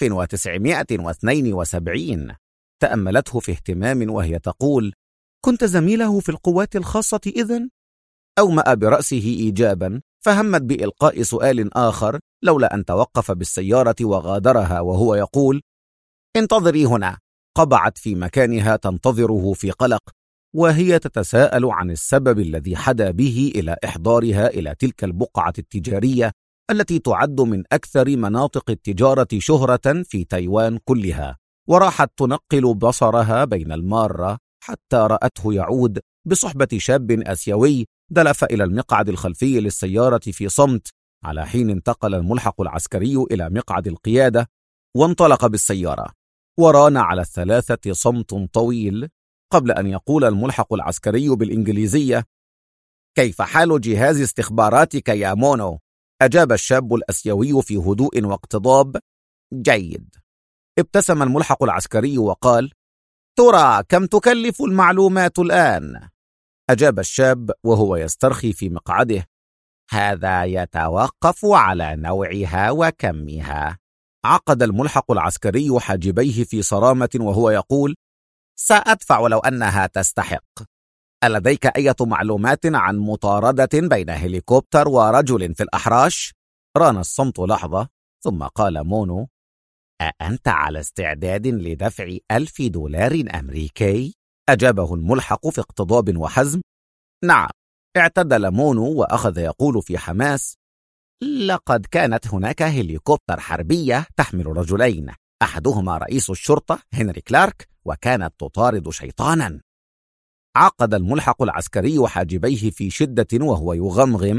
1972. تأملته في اهتمام وهي تقول: كنت زميله في القوات الخاصة إذن؟ أومأ برأسه إيجابا، فهمت بإلقاء سؤال آخر لولا أن توقف بالسيارة وغادرها وهو يقول: انتظري هنا. قبعت في مكانها تنتظره في قلق، وهي تتساءل عن السبب الذي حدا به إلى إحضارها إلى تلك البقعة التجارية التي تعد من أكثر مناطق التجارة شهرة في تايوان كلها. وراحت تنقل بصرها بين المارة حتى رأته يعود بصحبة شاب آسيوي دلف إلى المقعد الخلفي للسيارة في صمت، على حين انتقل الملحق العسكري إلى مقعد القيادة وانطلق بالسيارة. وران على الثلاثة صمت طويل قبل أن يقول الملحق العسكري بالإنجليزية: كيف حال جهاز استخباراتك يا مونو؟ أجاب الشاب الأسيوي في هدوء واقتضاب: جيد. ابتسم الملحق العسكري وقال: ترى كم تكلف المعلومات الآن؟ أجاب الشاب وهو يسترخي في مقعده: هذا يتوقف على نوعها وكمها. عقد الملحق العسكري حاجبيه في صرامة وهو يقول: سأدفع لو أنها تستحق. ألديك أي معلومات عن مطاردة بين هليكوبتر ورجل في الأحراش؟ ران الصمت لحظة ثم قال مونو: أأنت على استعداد لدفع $1000 أمريكي؟ أجابه الملحق في اقتضاب وحزم. نعم. اعتدل مونو وأخذ يقول في حماس: لقد كانت هناك هليكوبتر حربية تحمل رجلين، أحدهما رئيس الشرطة هنري كلارك، وكانت تطارد شيطانا. عقد الملحق العسكري حاجبيه في شدة وهو يغمغم: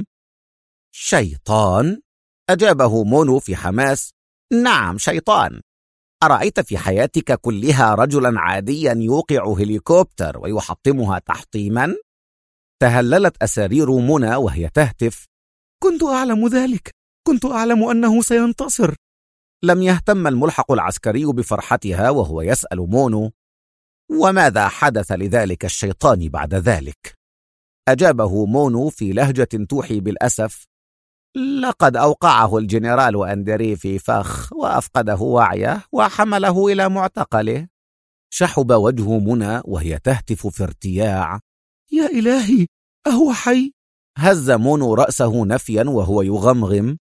شيطان؟ أجابه مونو في حماس: نعم، شيطان. أرأيت في حياتك كلها رجلا عاديا يوقع هليكوبتر ويحطمها تحطيما؟ تهللت أسارير منى وهي تهتف: كنت أعلم ذلك، كنت أعلم أنه سينتصر. لم يهتم الملحق العسكري بفرحتها وهو يسأل مونو: وماذا حدث لذلك الشيطان بعد ذلك؟ أجابه مونو في لهجة توحي بالأسف: لقد أوقعه الجنرال أندري في فخ وأفقده وعيه وحمله إلى معتقله. شحب وجه منى وهي تهتف في ارتياع: يا إلهي، أهو حي؟ هز مونو رأسه نفيا وهو يغمغم: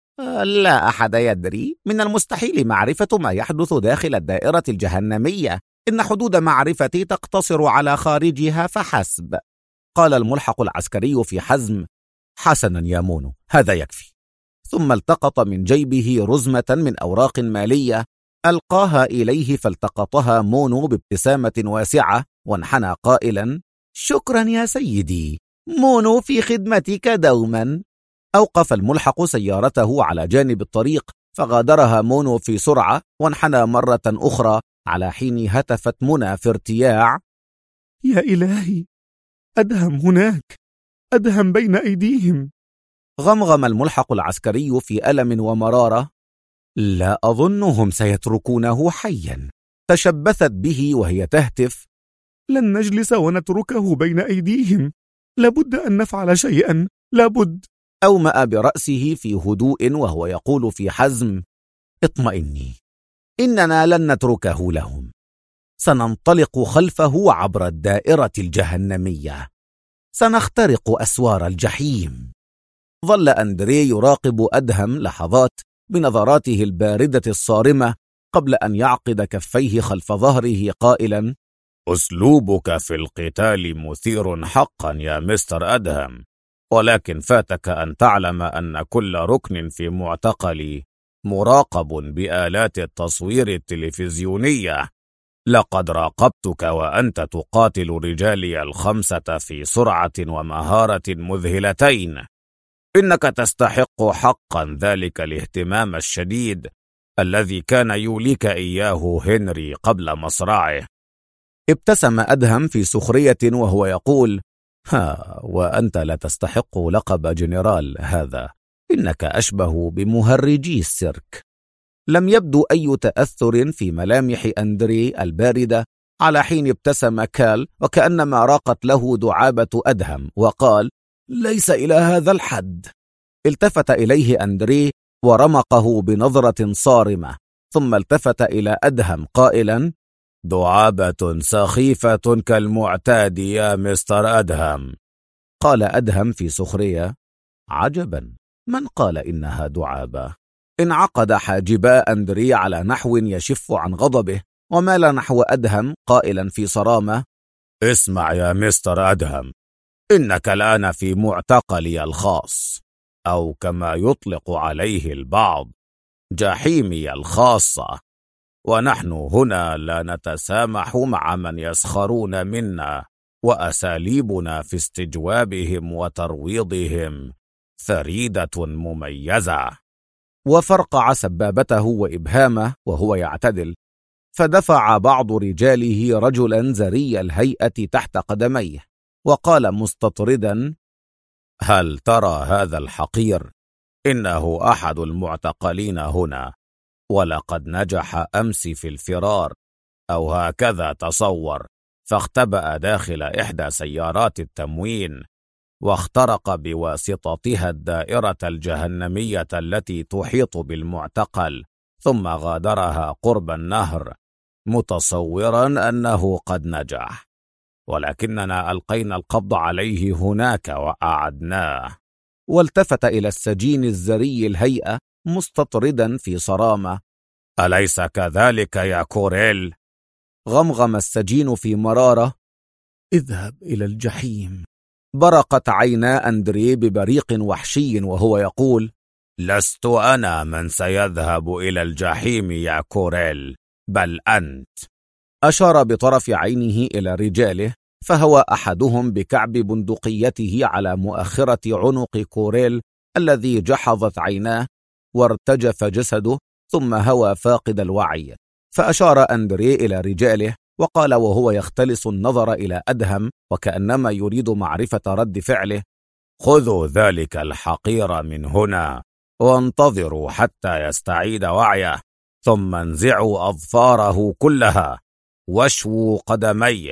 لا أحد يدري، من المستحيل معرفة ما يحدث داخل الدائرة الجهنمية، إن حدود معرفتي تقتصر على خارجها فحسب. قال الملحق العسكري في حزم: حسنا يا مونو، هذا يكفي. ثم التقط من جيبه رزمة من أوراق مالية ألقاها إليه، فالتقطها مونو بابتسامة واسعة وانحنى قائلا: شكرا يا سيدي، مونو في خدمتك دوما. أوقف الملحق سيارته على جانب الطريق، فغادرها مونو في سرعة وانحنى مرة أخرى، على حين هتفت منى في ارتياع: يا إلهي، أدهم هناك، أدهم بين أيديهم. غمغم الملحق العسكري في ألم ومرارة: لا أظنهم سيتركونه حيا. تشبثت به وهي تهتف: لن نجلس ونتركه بين أيديهم، لابد أن نفعل شيئا، لابد. أومأ برأسه في هدوء وهو يقول في حزم: اطمئني، إننا لن نتركه لهم، سننطلق خلفه عبر الدائرة الجهنمية، سنخترق أسوار الجحيم. ظل أندري يراقب أدهم لحظات بنظراته الباردة الصارمة قبل أن يعقد كفيه خلف ظهره قائلا: أسلوبك في القتال مثير حقا يا مستر أدهم، ولكن فاتك أن تعلم أن كل ركن في معتقلي مراقب بآلات التصوير التلفزيونية. لقد راقبتك وأنت تقاتل رجالي الخمسة في سرعة ومهارة مذهلتين. إنك تستحق حقا ذلك الاهتمام الشديد الذي كان يوليك إياه هنري قبل مصرعه. ابتسم أدهم في سخرية وهو يقول: وأنت لا تستحق لقب جنرال هذا، إنك أشبه بمهرجي السيرك. لم يبدو أي تأثر في ملامح أندري الباردة على حين ابتسم كال، وكأنما راقت له دعابة أدهم، وقال: ليس إلى هذا الحد. التفت إليه أندري ورمقه بنظرة صارمة، ثم التفت إلى أدهم قائلا: دعابة سخيفة كالمعتاد يا مستر أدهم. قال أدهم في سخرية: عجبا، من قال إنها دعابة؟ انعقد حاجبا أندري على نحو يشف عن غضبه، ومال نحو أدهم قائلا في صرامة: اسمع يا مستر أدهم، إنك الآن في معتقلي الخاص، أو كما يطلق عليه البعض جحيمي الخاصة، ونحن هنا لا نتسامح مع من يسخرون منا، وأساليبنا في استجوابهم وترويضهم فريدة مميزة. وفرقع سبابته وإبهامه وهو يعتدل، فدفع بعض رجاله رجلا زري الهيئة تحت قدميه، وقال مستطردا: هل ترى هذا الحقير؟ إنه أحد المعتقلين هنا، ولقد نجح أمس في الفرار، أو هكذا تصور، فاختبأ داخل إحدى سيارات التموين، واخترق بواسطتها الدائرة الجهنمية التي تحيط بالمعتقل، ثم غادرها قرب النهر متصورا أنه قد نجح، ولكننا ألقينا القبض عليه هناك وأعدناه. والتفت إلى السجين الزري الهيئة مستطردا في صرامة: أليس كذلك يا كوريل؟ غمغم السجين في مرارة: اذهب إلى الجحيم. برقت عينا أندري ببريق وحشي وهو يقول: لست أنا من سيذهب إلى الجحيم يا كوريل، بل أنت. أشار بطرف عينه إلى رجاله، فهوى أحدهم بكعب بندقيته على مؤخرة عنق كوريل الذي جحظت عيناه وارتجف جسده، ثم هوى فاقد الوعي. فأشار أندري إلى رجاله وقال وهو يختلس النظر إلى أدهم وكأنما يريد معرفة رد فعله: خذوا ذلك الحقير من هنا وانتظروا حتى يستعيد وعيه، ثم انزعوا أظفاره كلها واشووا قدميه،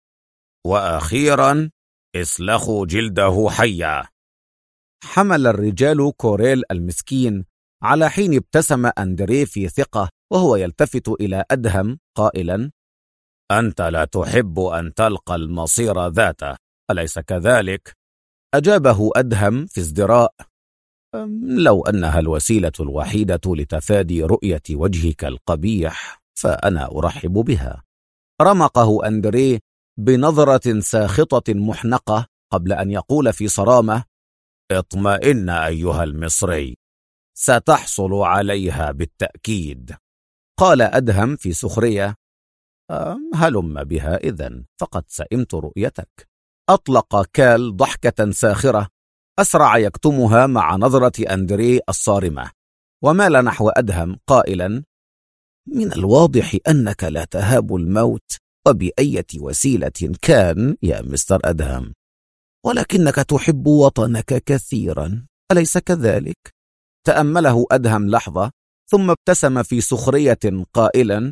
وأخيرا اسلخوا جلده حيا. حمل الرجال كوريل المسكين، على حين ابتسم أندري في ثقة وهو يلتفت إلى أدهم قائلا: أنت لا تحب أن تلقى المصير ذاته، أليس كذلك؟ أجابه أدهم في ازدراء: لو أنها الوسيلة الوحيدة لتفادي رؤية وجهك القبيح فأنا أرحب بها. رمقه أندريه بنظرة ساخطة محنقة قبل أن يقول في صرامة: اطمئن أيها المصري، ستحصل عليها بالتأكيد. قال أدهم في سخرية: هلم بها إذن، فقد سئمت رؤيتك. أطلق كال ضحكة ساخرة أسرع يكتمها مع نظرة أندريه الصارمة، ومال نحو أدهم قائلا: من الواضح أنك لا تهاب الموت وبأية وسيلة كان يا مستر أدهم، ولكنك تحب وطنك كثيرا، أليس كذلك؟ تأمله أدهم لحظة ثم ابتسم في سخرية قائلا: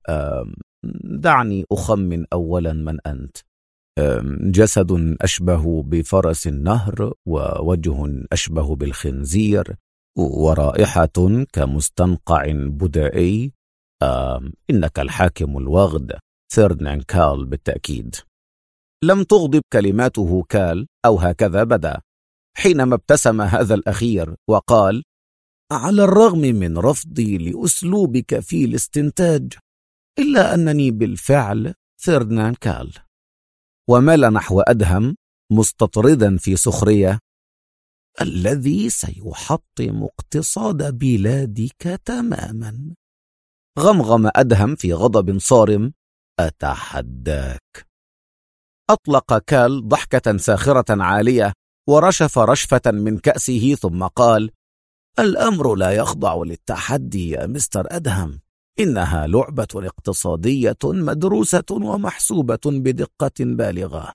دعني أخمن أولا من أنت. جسد أشبه بفرس النهر، ووجه أشبه بالخنزير، ورائحة كمستنقع بدائي. إنك الحاكم الوغد فرديناند كال بالتأكيد. لم تغضب كلماته كال، أو هكذا بدا، حينما ابتسم هذا الأخير وقال: على الرغم من رفضي لأسلوبك في الاستنتاج، إلا أنني بالفعل فرديناند كال. ومال نحو أدهم مستطردا في سخرية: الذي سيحطم اقتصاد بلادك تماما. غمغم أدهم في غضب صارم: أتحداك. أطلق كال ضحكة ساخرة عالية ورشف رشفة من كأسه ثم قال: الأمر لا يخضع للتحدي يا مستر أدهم، إنها لعبة اقتصادية مدروسة ومحسوبة بدقة بالغة،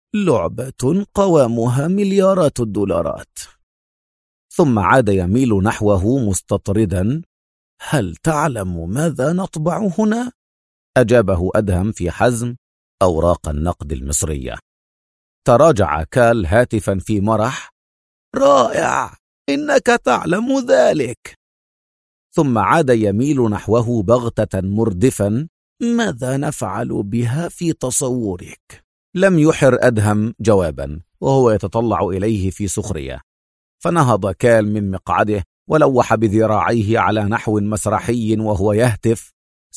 لعبة قوامها مليارات الدولارات. ثم عاد يميل نحوه مستطردا: هل تعلم ماذا نطبع هنا؟ أجابه أدهم في حزم: أوراق النقد المصرية. تراجع كال هاتفا في مرح: رائع، إنك تعلم ذلك. ثم عاد يميل نحوه بغتة مردفا: ماذا نفعل بها في تصورك؟ لم يحر أدهم جوابا وهو يتطلع إليه في سخرية، فنهض كال من مقعده ولوح بذراعيه على نحو مسرحي وهو يهتف: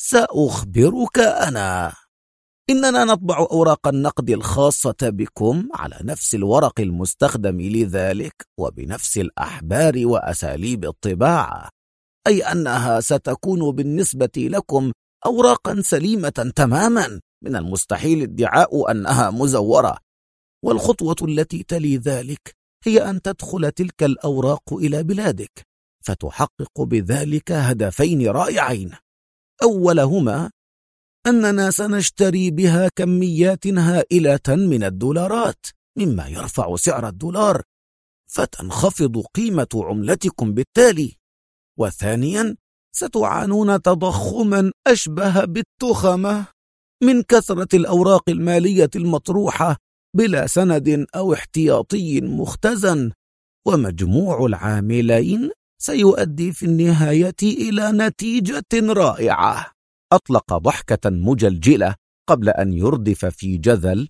سأخبرك أنا، إننا نطبع أوراق النقد الخاصة بكم على نفس الورق المستخدم لذلك وبنفس الأحبار وأساليب الطباعة، أي أنها ستكون بالنسبة لكم أوراقا سليمة تماما، من المستحيل ادعاء أنها مزورة. والخطوة التي تلي ذلك هي أن تدخل تلك الأوراق إلى بلادك، فتحقق بذلك هدفين رائعين: أولهما أننا سنشتري بها كميات هائلة من الدولارات، مما يرفع سعر الدولار، فتنخفض قيمة عملتكم بالتالي. وثانيا، ستعانون تضخما أشبه بالتخمة من كثرة الأوراق المالية المطروحة بلا سند أو احتياطي مختزن، ومجموع العاملين سيؤدي في النهاية إلى نتيجة رائعة. أطلق ضحكة مجلجلة قبل أن يردف في جذل: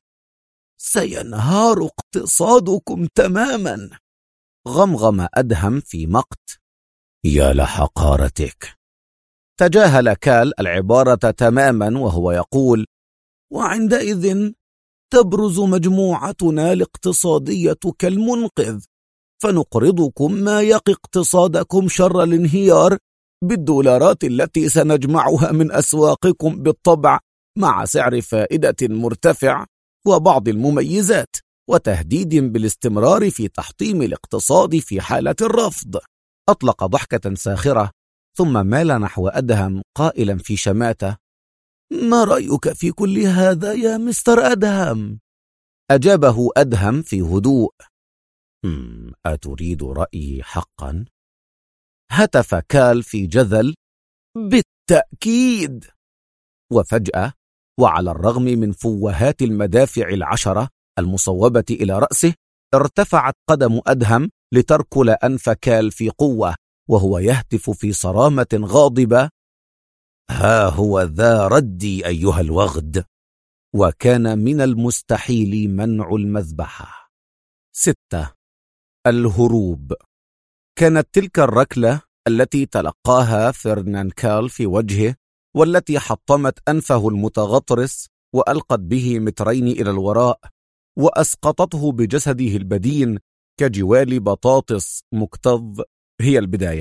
سينهار اقتصادكم تماما. غمغم أدهم في مقت: يا لحقارتك. تجاهل كال العبارة تماما وهو يقول: وعندئذ تبرز مجموعتنا الاقتصادية كالمنقذ، فنقرضكم ما يقي اقتصادكم شر الانهيار بالدولارات التي سنجمعها من أسواقكم بالطبع، مع سعر فائدة مرتفع وبعض المميزات، وتهديد بالاستمرار في تحطيم الاقتصاد في حالة الرفض. أطلق ضحكة ساخرة ثم مال نحو أدهم قائلا في شماتة: ما رأيك في كل هذا يا مستر أدهم؟ أجابه أدهم في هدوء: أتريد رأيي حقا؟ هتف كال في جذل: بالتأكيد. وفجأة، وعلى الرغم من فوهات المدافع 10 المصوبة إلى رأسه، ارتفعت قدم أدهم لتركل أنف كال في قوة وهو يهتف في صرامة غاضبة: ها هو ذا ردي أيها الوغد، وكان من المستحيل منع المذبحة. 6. الهروب. كانت تلك الركلة التي تلقاها فرنانكال في وجهه، والتي حطمت أنفه المتغطرس وألقت به مترين إلى الوراء، وأسقطته بجسده البدين كجوال بطاطس مكتظ، هي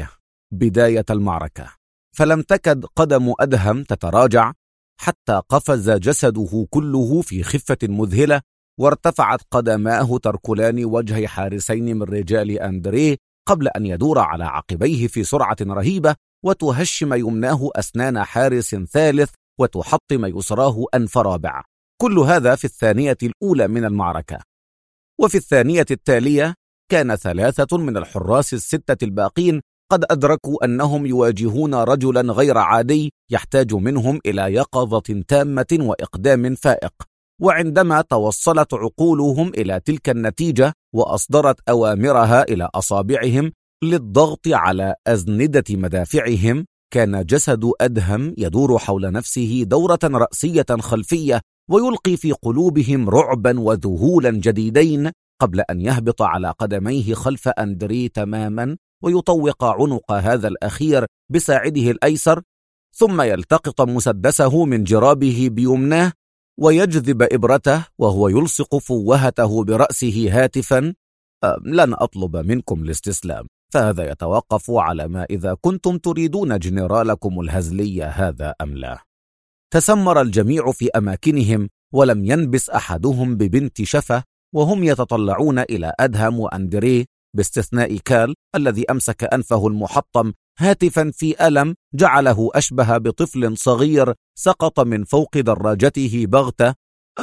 بداية المعركة. فلم تكد قدم أدهم تتراجع حتى قفز جسده كله في خفة مذهلة، وارتفعت قدماه تركلان وجهي حارسين من رجال أندريه قبل أن يدور على عقبيه في سرعة رهيبة، وتهشم يمناه أسنان حارس ثالث، وتحطم يسراه أنف رابع. كل هذا في الثانية الأولى من المعركة. وفي الثانية التالية كان 3 من الحراس ال6 الباقين قد أدركوا أنهم يواجهون رجلا غير عادي يحتاج منهم إلى يقظة تامة وإقدام فائق. وعندما توصلت عقولهم إلى تلك النتيجة وأصدرت أوامرها إلى أصابعهم للضغط على أزندة مدافعهم، كان جسد أدهم يدور حول نفسه دورة رأسية خلفية، ويلقي في قلوبهم رعبا وذهولا جديدين قبل أن يهبط على قدميه خلف أندري تماما، ويطوق عنق هذا الأخير بساعده الأيسر، ثم يلتقط مسدسه من جرابه بيمناه ويجذب إبرته وهو يلصق فوهته برأسه هاتفا: لن أطلب منكم الاستسلام، فهذا يتوقف على ما إذا كنتم تريدون جنرالكم الهزلي هذا أم لا. تسمر الجميع في أماكنهم، ولم ينبس أحدهم ببنت شفة وهم يتطلعون إلى أدهم وأندريه، باستثناء كال الذي أمسك أنفه المحطم هاتفا في ألم جعله أشبه بطفل صغير سقط من فوق دراجته بغتة: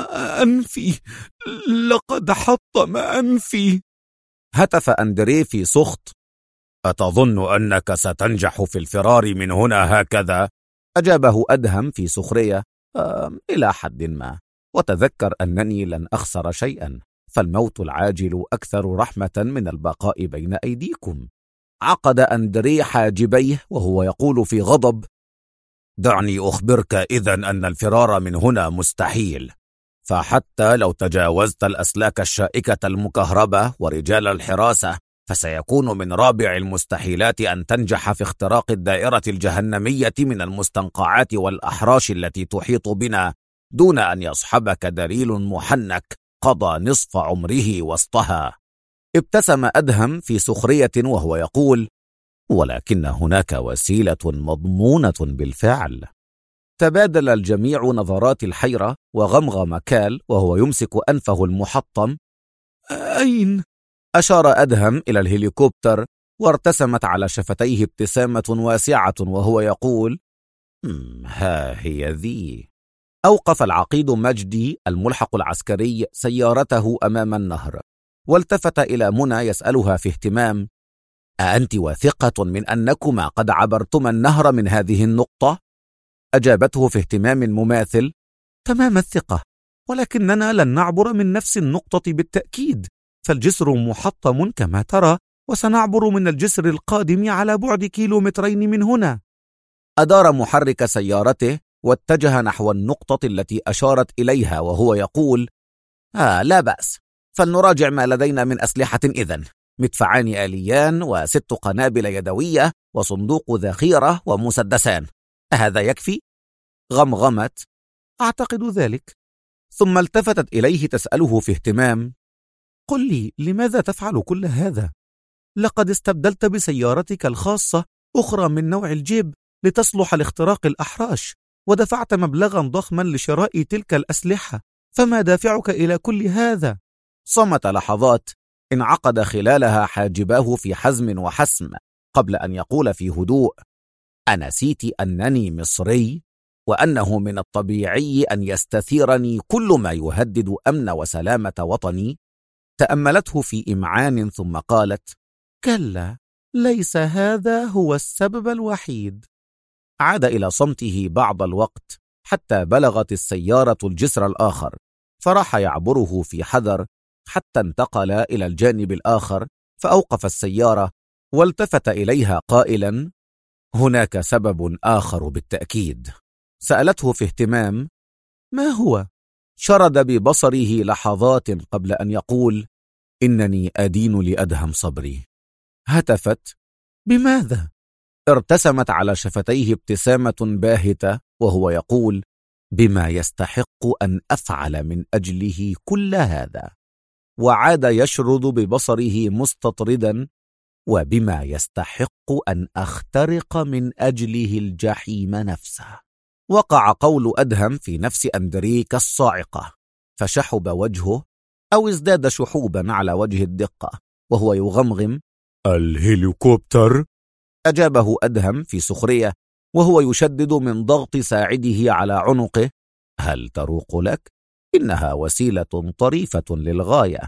أنفي، لقد حطم أنفي. هتف أندريه في سخط: أتظن أنك ستنجح في الفرار من هنا هكذا؟ أجابه أدهم في سخرية: إلى حد ما، وتذكر أنني لن أخسر شيئا، فالموت العاجل أكثر رحمة من البقاء بين أيديكم. عقد أندريه حاجبيه وهو يقول في غضب: دعني أخبرك إذن أن الفرار من هنا مستحيل، فحتى لو تجاوزت الأسلاك الشائكة المكهربة ورجال الحراسة، فسيكون من رابع المستحيلات أن تنجح في اختراق الدائرة الجهنمية من المستنقعات والأحراش التي تحيط بنا دون أن يصحبك دليل محنك قضى نصف عمره وسطها. ابتسم أدهم في سخرية وهو يقول: ولكن هناك وسيلة مضمونة بالفعل. تبادل الجميع نظرات الحيرة، وغمغم كال وهو يمسك أنفه المحطم: أين؟ أشار أدهم إلى الهليكوبتر، وارتسمت على شفتيه ابتسامة واسعة وهو يقول: ها هي ذي. أوقف العقيد مجدي الملحق العسكري سيارته أمام النهر، والتفت إلى منى يسألها في اهتمام: أأنت واثقة من أنكما قد عبرتما النهر من هذه النقطة؟ أجابته في اهتمام مماثل: تمام الثقة، ولكننا لن نعبر من نفس النقطة بالتأكيد، فالجسر محطم كما ترى، وسنعبر من الجسر القادم على بعد 2 كيلومترين من هنا. أدار محرك سيارته واتجه نحو النقطة التي أشارت إليها وهو يقول: لا بأس، فلنراجع ما لدينا من أسلحة إذن: مدفعان آليان و6 قنابل يدوية وصندوق ذخيرة ومسدسان. أهذا يكفي؟ غمغمت: أعتقد ذلك. ثم التفتت إليه تسأله في اهتمام: قل لي، لماذا تفعل كل هذا؟ لقد استبدلت بسيارتك الخاصة أخرى من نوع الجيب لتصلح لاختراق الأحراش، ودفعت مبلغا ضخما لشراء تلك الأسلحة، فما دافعك إلى كل هذا؟ صمت لحظات انعقد خلالها حاجباه في حزم وحسم قبل أن يقول في هدوء: أنسيت أنني مصري، وأنه من الطبيعي أن يستثيرني كل ما يهدد أمن وسلامة وطني؟ تأملته في إمعان ثم قالت: كلا، ليس هذا هو السبب الوحيد. عاد إلى صمته بعض الوقت حتى بلغت السيارة الجسر الآخر، فراح يعبره في حذر حتى انتقل إلى الجانب الآخر، فأوقف السيارة والتفت إليها قائلا: هناك سبب آخر بالتأكيد. سألته في اهتمام: ما هو؟ شرد ببصره لحظات قبل أن يقول: إنني أدين لأدهم صبري. هتفت: بماذا؟ ارتسمت على شفتيه ابتسامة باهتة وهو يقول: بما يستحق أن أفعل من أجله كل هذا. وعاد يشرد ببصره مستطردا: وبما يستحق أن أخترق من أجله الجحيم نفسه. وقع قول أدهم في نفس أندري كالصاعقة، فشحب وجهه أو ازداد شحوبا على وجه الدقة وهو يغمغم: الهليكوبتر؟ أجابه أدهم في سخرية وهو يشدد من ضغط ساعده على عنقه: هل تروق لك؟ إنها وسيلة طريفة للغاية،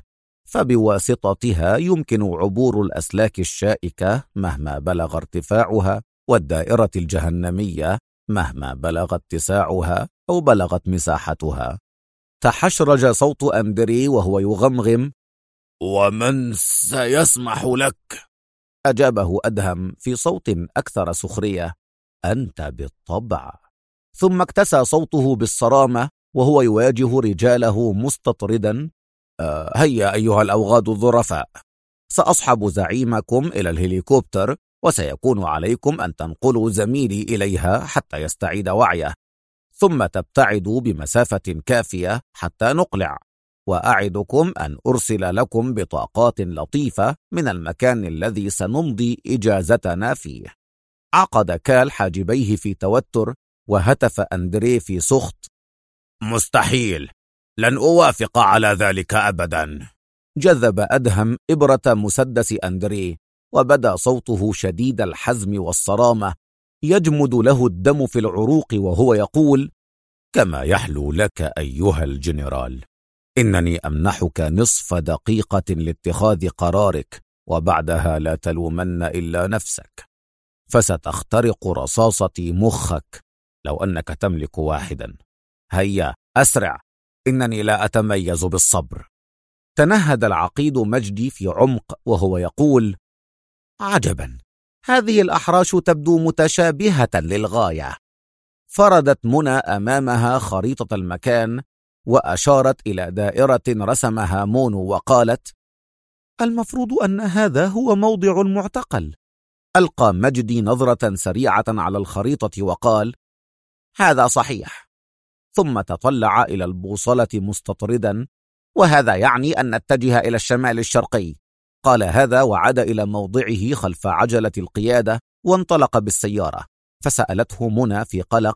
فبواسطتها يمكن عبور الأسلاك الشائكة مهما بلغ ارتفاعها، والدائرة الجهنمية مهما بلغ اتساعها أو بلغت مساحتها. تحشرج صوت أندري وهو يغمغم: ومن سيسمح لك؟ أجابه أدهم في صوت أكثر سخرية: أنت بالطبع. ثم اكتسى صوته بالصرامة وهو يواجه رجاله مستطردا: هيا أيها الأوغاد الظرفاء، سأصحب زعيمكم إلى الهليكوبتر، وسيكون عليكم أن تنقلوا زميلي إليها حتى يستعيد وعيه، ثم تبتعدوا بمسافة كافية حتى نقلع، وأعدكم أن أرسل لكم بطاقات لطيفة من المكان الذي سنمضي إجازتنا فيه. عقد كال حاجبيه في توتر، وهتف أندري في سخط: مستحيل، لن أوافق على ذلك أبدا. جذب أدهم إبرة مسدس أندري، وبدا صوته شديد الحزم والصرامة، يجمد له الدم في العروق وهو يقول: كما يحلو لك أيها الجنرال، إنني أمنحك نصف دقيقة لاتخاذ قرارك، وبعدها لا تلومن إلا نفسك، فستخترق رصاصة مخك لو أنك تملك واحدا. هيا أسرع، إنني لا أتميز بالصبر. تنهد العقيد مجدي في عمق وهو يقول: عجبا، هذه الأحراش تبدو متشابهة للغاية. فردت منى أمامها خريطة المكان وأشارت إلى دائرة رسمها مونو وقالت: المفروض أن هذا هو موضع المعتقل. ألقى مجدي نظرة سريعة على الخريطة وقال: هذا صحيح. ثم تطلع إلى البوصلة مستطردا: وهذا يعني أن نتجه إلى الشمال الشرقي. قال هذا وعاد إلى موضعه خلف عجلة القيادة وانطلق بالسيارة. فسألته منى في قلق: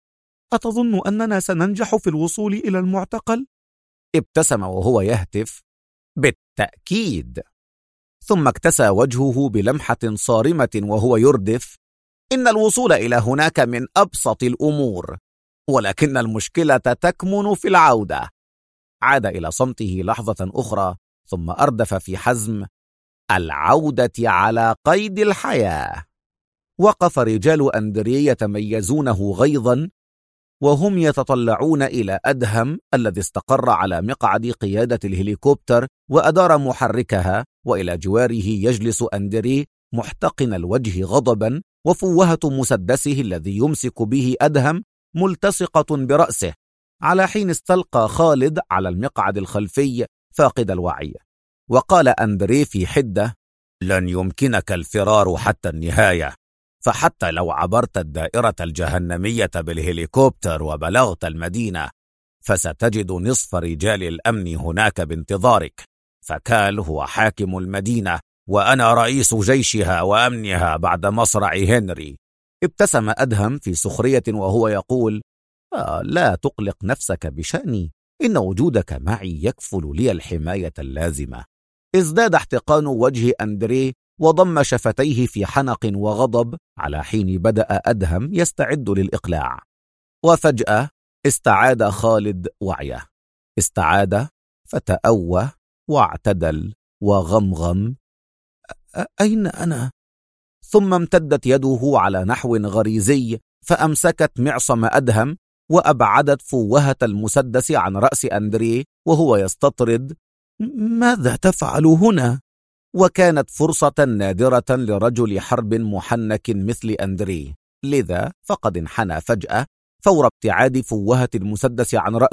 أتظن أننا سننجح في الوصول إلى المعتقل؟ ابتسم وهو يهتف: بالتأكيد. ثم اكتسى وجهه بلمحة صارمة وهو يردف: إن الوصول إلى هناك من أبسط الأمور، ولكن المشكلة تكمن في العودة. عاد إلى صمته لحظة أخرى ثم أردف في حزم: العودة على قيد الحياة. وقف رجال أندري يتميزونه غيظا وهم يتطلعون إلى أدهم الذي استقر على مقعد قيادة الهليكوبتر وأدار محركها، وإلى جواره يجلس أندري محتقن الوجه غضبا، وفوهة مسدسه الذي يمسك به أدهم ملتصقة برأسه، على حين استلقى خالد على المقعد الخلفي فاقد الوعي. وقال أندري في حدة: لن يمكنك الفرار حتى النهاية، فحتى لو عبرت الدائرة الجهنمية بالهليكوبتر وبلغت المدينة، فستجد نصف رجال الأمن هناك بانتظارك، فكال هو حاكم المدينة وأنا رئيس جيشها وأمنها بعد مصرع هنري. ابتسم أدهم في سخرية وهو يقول: لا تقلق نفسك بشأني، إن وجودك معي يكفل لي الحماية اللازمة. ازداد احتقان وجه أندري وضم شفتيه في حنق وغضب، على حين بدأ أدهم يستعد للإقلاع. وفجأة استعاد خالد وعيه، استعاد فتأوه واعتدل وغمغم: أين أنا؟ ثم امتدت يده على نحو غريزي فأمسكت معصم أدهم وأبعدت فوهة المسدس عن رأس أندري وهو يستطرد: ماذا تفعل هنا؟ وكانت فرصة نادرة لرجل حرب محنك مثل أندري، لذا فقد انحنى فجأة فور ابتعاد فوهة المسدس عن رأسه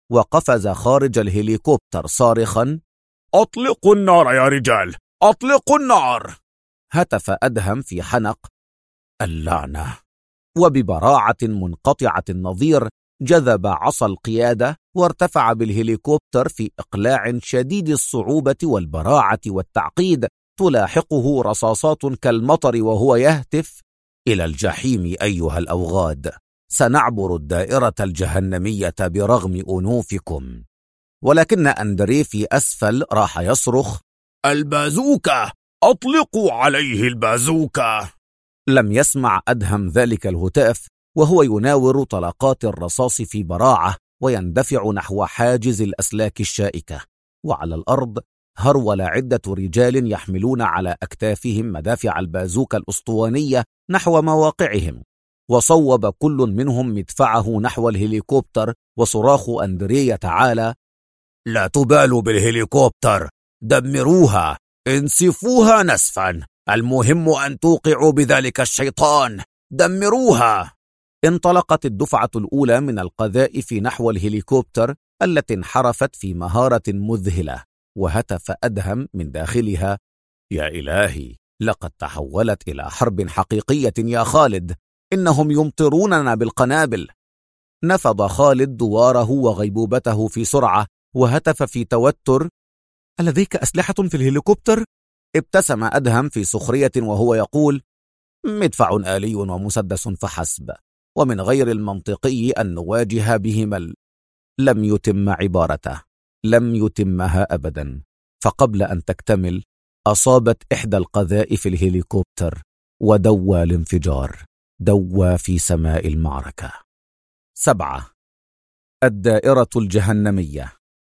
وقفز خارج الهليكوبتر صارخا: أطلقوا النار يا رجال، أطلقوا النار! هتف أدهم في حنق: اللعنة! وببراعة منقطعة النظير جذب عصا القيادة وارتفع بالهليكوبتر في إقلاع شديد الصعوبة والبراعة والتعقيد، تلاحقه رصاصات كالمطر وهو يهتف: إلى الجحيم أيها الأوغاد، سنعبر الدائرة الجهنمية برغم أنوفكم. ولكن أندريه في أسفل راح يصرخ: البازوكا، أطلقوا عليه البازوكا! لم يسمع أدهم ذلك الهتاف وهو يناور طلقات الرصاص في براعة ويندفع نحو حاجز الأسلاك الشائكة. وعلى الأرض هرول عدة رجال يحملون على أكتافهم مدافع البازوكا الأسطوانية نحو مواقعهم، وصوب كل منهم مدفعه نحو الهليكوبتر، وصراخ أندريه تعالى: لا تبالوا بالهليكوبتر، دمروها، انسفوها نسفا، المهم أن توقعوا بذلك الشيطان، دمروها. انطلقت الدفعة الأولى من القذائف نحو الهليكوبتر التي انحرفت في مهارة مذهلة، وهتف أدهم من داخلها: يا إلهي، لقد تحولت إلى حرب حقيقية يا خالد، إنهم يمطروننا بالقنابل. نفض خالد دواره وغيبوبته في سرعة وهتف في توتر: ألديك أسلحة في الهليكوبتر؟ ابتسم أدهم في سخرية وهو يقول: مدفع آلي ومسدس فحسب، ومن غير المنطقي أن نواجه بهما. لم يتم عبارته، لم يتمها أبدا، فقبل أن تكتمل أصابت إحدى القذائف الهليكوبتر ودوى الانفجار، دوى في سماء المعركة. 7. الدائرة الجهنمية.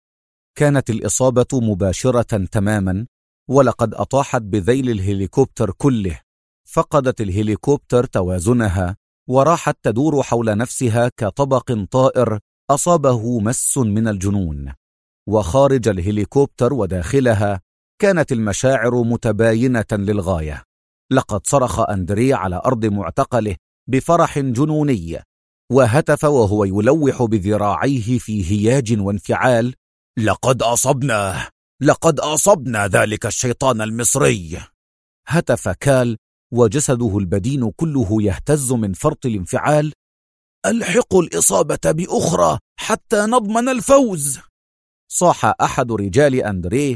كانت الإصابة مباشرة تماما، ولقد أطاحت بذيل الهليكوبتر كله. فقدت الهليكوبتر توازنها وراحت تدور حول نفسها كطبق طائر أصابه مس من الجنون. وخارج الهليكوبتر وداخلها كانت المشاعر متباينة للغاية. لقد صرخ أندريه على أرض معتقله بفرح جنوني، وهتف وهو يلوح بذراعيه في هياج وانفعال: لقد أصبناه، لقد أصبنا ذلك الشيطان المصري. هتف كال وجسده البدين كله يهتز من فرط الانفعال: ألحقوا الإصابة بأخرى حتى نضمن الفوز. صاح أحد رجال أندريه: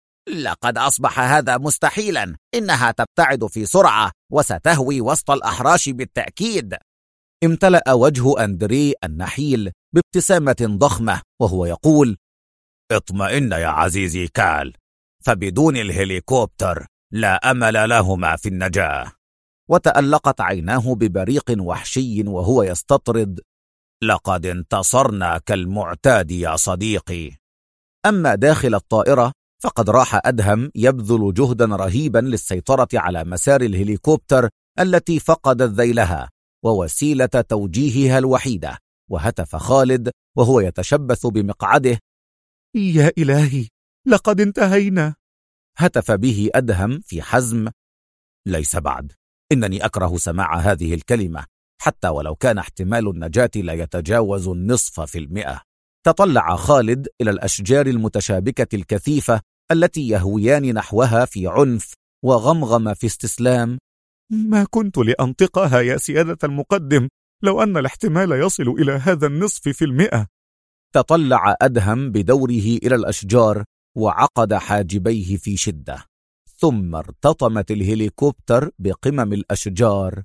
لقد أصبح هذا مستحيلا، إنها تبتعد في سرعة وستهوي وسط الأحراش بالتأكيد. امتلأ وجه أندريه النحيل بابتسامة ضخمة وهو يقول: اطمئن يا عزيزي كال، فبدون الهليكوبتر لا أمل لهما في النجاة. وتألقت عيناه ببريق وحشي وهو يستطرد: لقد انتصرنا كالمعتاد يا صديقي. أما داخل الطائرة فقد راح أدهم يبذل جهدا رهيبا للسيطرة على مسار الهليكوبتر التي فقدت ذيلها ووسيلة توجيهها الوحيدة. وهتف خالد وهو يتشبث بمقعده: يا إلهي، لقد انتهينا. هتف به أدهم في حزم: ليس بعد، إنني أكره سماع هذه الكلمة، حتى ولو كان احتمال النجاة لا يتجاوز 0.1%. تطلع خالد إلى الأشجار المتشابكة الكثيفة التي يهويان نحوها في عنف، وغمغم في استسلام: ما كنت لأنطقها يا سيادة المقدم، لو أن الاحتمال يصل إلى هذا 0.1%. تطلع أدهم بدوره إلى الأشجار وعقد حاجبيه في شدة، ثم ارتطمت الهليكوبتر بقمم الأشجار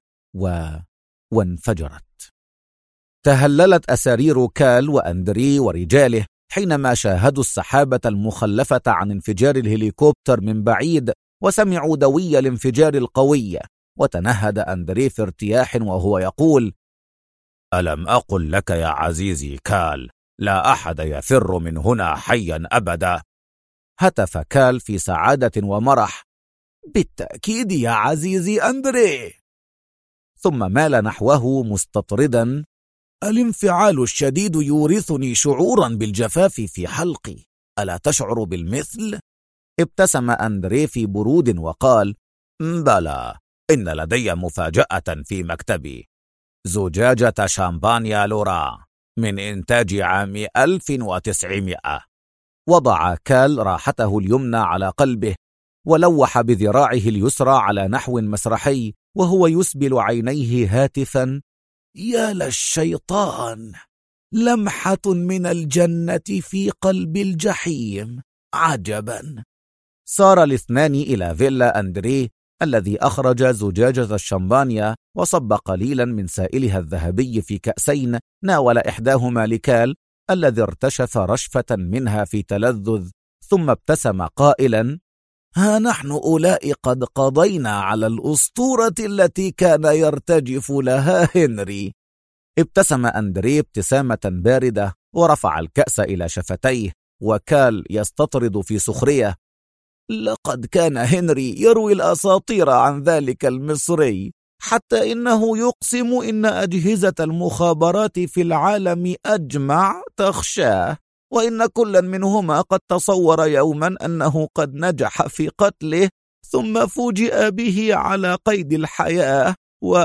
وانفجرت. تهللت أسارير كال وأندريه ورجاله حينما شاهدوا السحابة المخلفة عن انفجار الهليكوبتر من بعيد، وسمعوا دوي الانفجار القوي. وتنهد أندريه في ارتياح وهو يقول: ألم أقل لك يا عزيزي كال، لا أحد يفر من هنا حيا أبدا؟ هتف كال في سعادة ومرح: بالتأكيد يا عزيزي أندريه. ثم مال نحوه مستطردا: الانفعال الشديد يورثني شعورا بالجفاف في حلقي، ألا تشعر بالمثل؟ ابتسم أندريه في برود وقال: بلى، إن لدي مفاجأة في مكتبي، زجاجة شامبانيا لورا. من إنتاج عام 1900. وضع كال راحته اليمنى على قلبه ولوح بذراعه اليسرى على نحو مسرحي وهو يسبل عينيه هاتفا: يا للشيطان، لمحة من الجنة في قلب الجحيم، عجبا. سار الاثنان إلى فيلا أندريه الذي أخرج زجاجة الشمبانيا وصب قليلا من سائلها الذهبي في كأسين، ناول إحداهما لكال الذي ارتشف رشفة منها في تلذذ، ثم ابتسم قائلا: ها نحن أولئك قد قضينا على الأسطورة التي كان يرتجف لها هنري. ابتسم أندريه ابتسامة باردة ورفع الكأس إلى شفتيه، وكال يستطرد في سخرية: لقد كان هنري يروي الأساطير عن ذلك المصري، حتى إنه يقسم إن أجهزة المخابرات في العالم أجمع تخشاه، وإن كل منهما قد تصور يوما أنه قد نجح في قتله، ثم فوجئ به على قيد الحياة.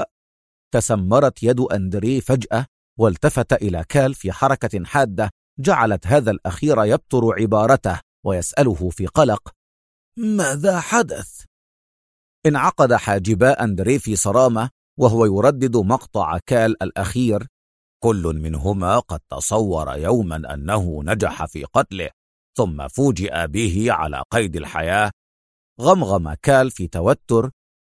تسمرت يد أندريه فجأة، والتفت إلى كال في حركة حادة جعلت هذا الأخير يبتر عبارته ويسأله في قلق: ماذا حدث؟ انعقد حاجبا أندريه في صرامة وهو يردد مقطع كال الأخير: كل منهما قد تصور يوما أنه نجح في قتله، ثم فوجئ به على قيد الحياة. غمغم كال في توتر: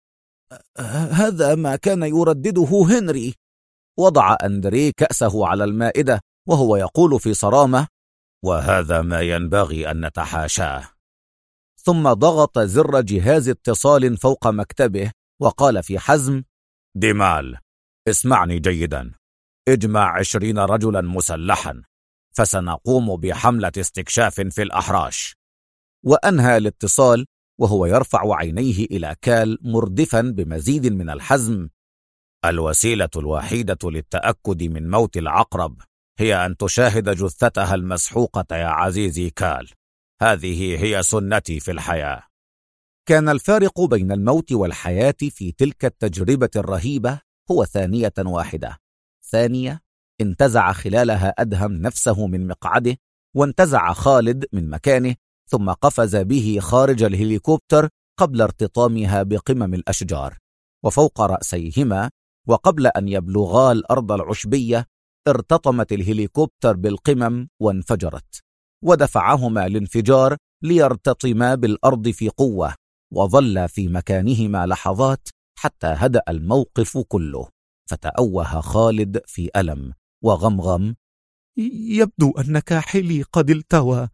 هذا ما كان يردده هنري. وضع أندريه كأسه على المائدة وهو يقول في صرامة: وهذا ما ينبغي أن نتحاشاه. ثم ضغط زر جهاز اتصال فوق مكتبه وقال في حزم: ديمال، اسمعني جيدا. اجمع 20 رجلا مسلحا، فسنقوم بحملة استكشاف في الأحراش. وأنهى الاتصال وهو يرفع عينيه إلى كال مردفا بمزيد من الحزم: الوسيلة الوحيدة للتأكد من موت العقرب هي أن تشاهد جثتها المسحوقة يا عزيزي كال. هذه هي سنتي في الحياة. كان الفارق بين الموت والحياة في تلك التجربة الرهيبة هو ثانية واحدة. ثانية انتزع خلالها أدهم نفسه من مقعده، وانتزع خالد من مكانه، ثم قفز به خارج الهليكوبتر قبل ارتطامها بقمم الأشجار. وفوق رأسيهما وقبل أن يبلغا الأرض العشبية ارتطمت الهليكوبتر بالقمم وانفجرت، ودفعهما الانفجار ليرتطما بالأرض في قوة، وظل في مكانهما لحظات حتى هدأ الموقف كله. فتأوه خالد في ألم وغمغم: يبدو أن كاحلي قد التوى.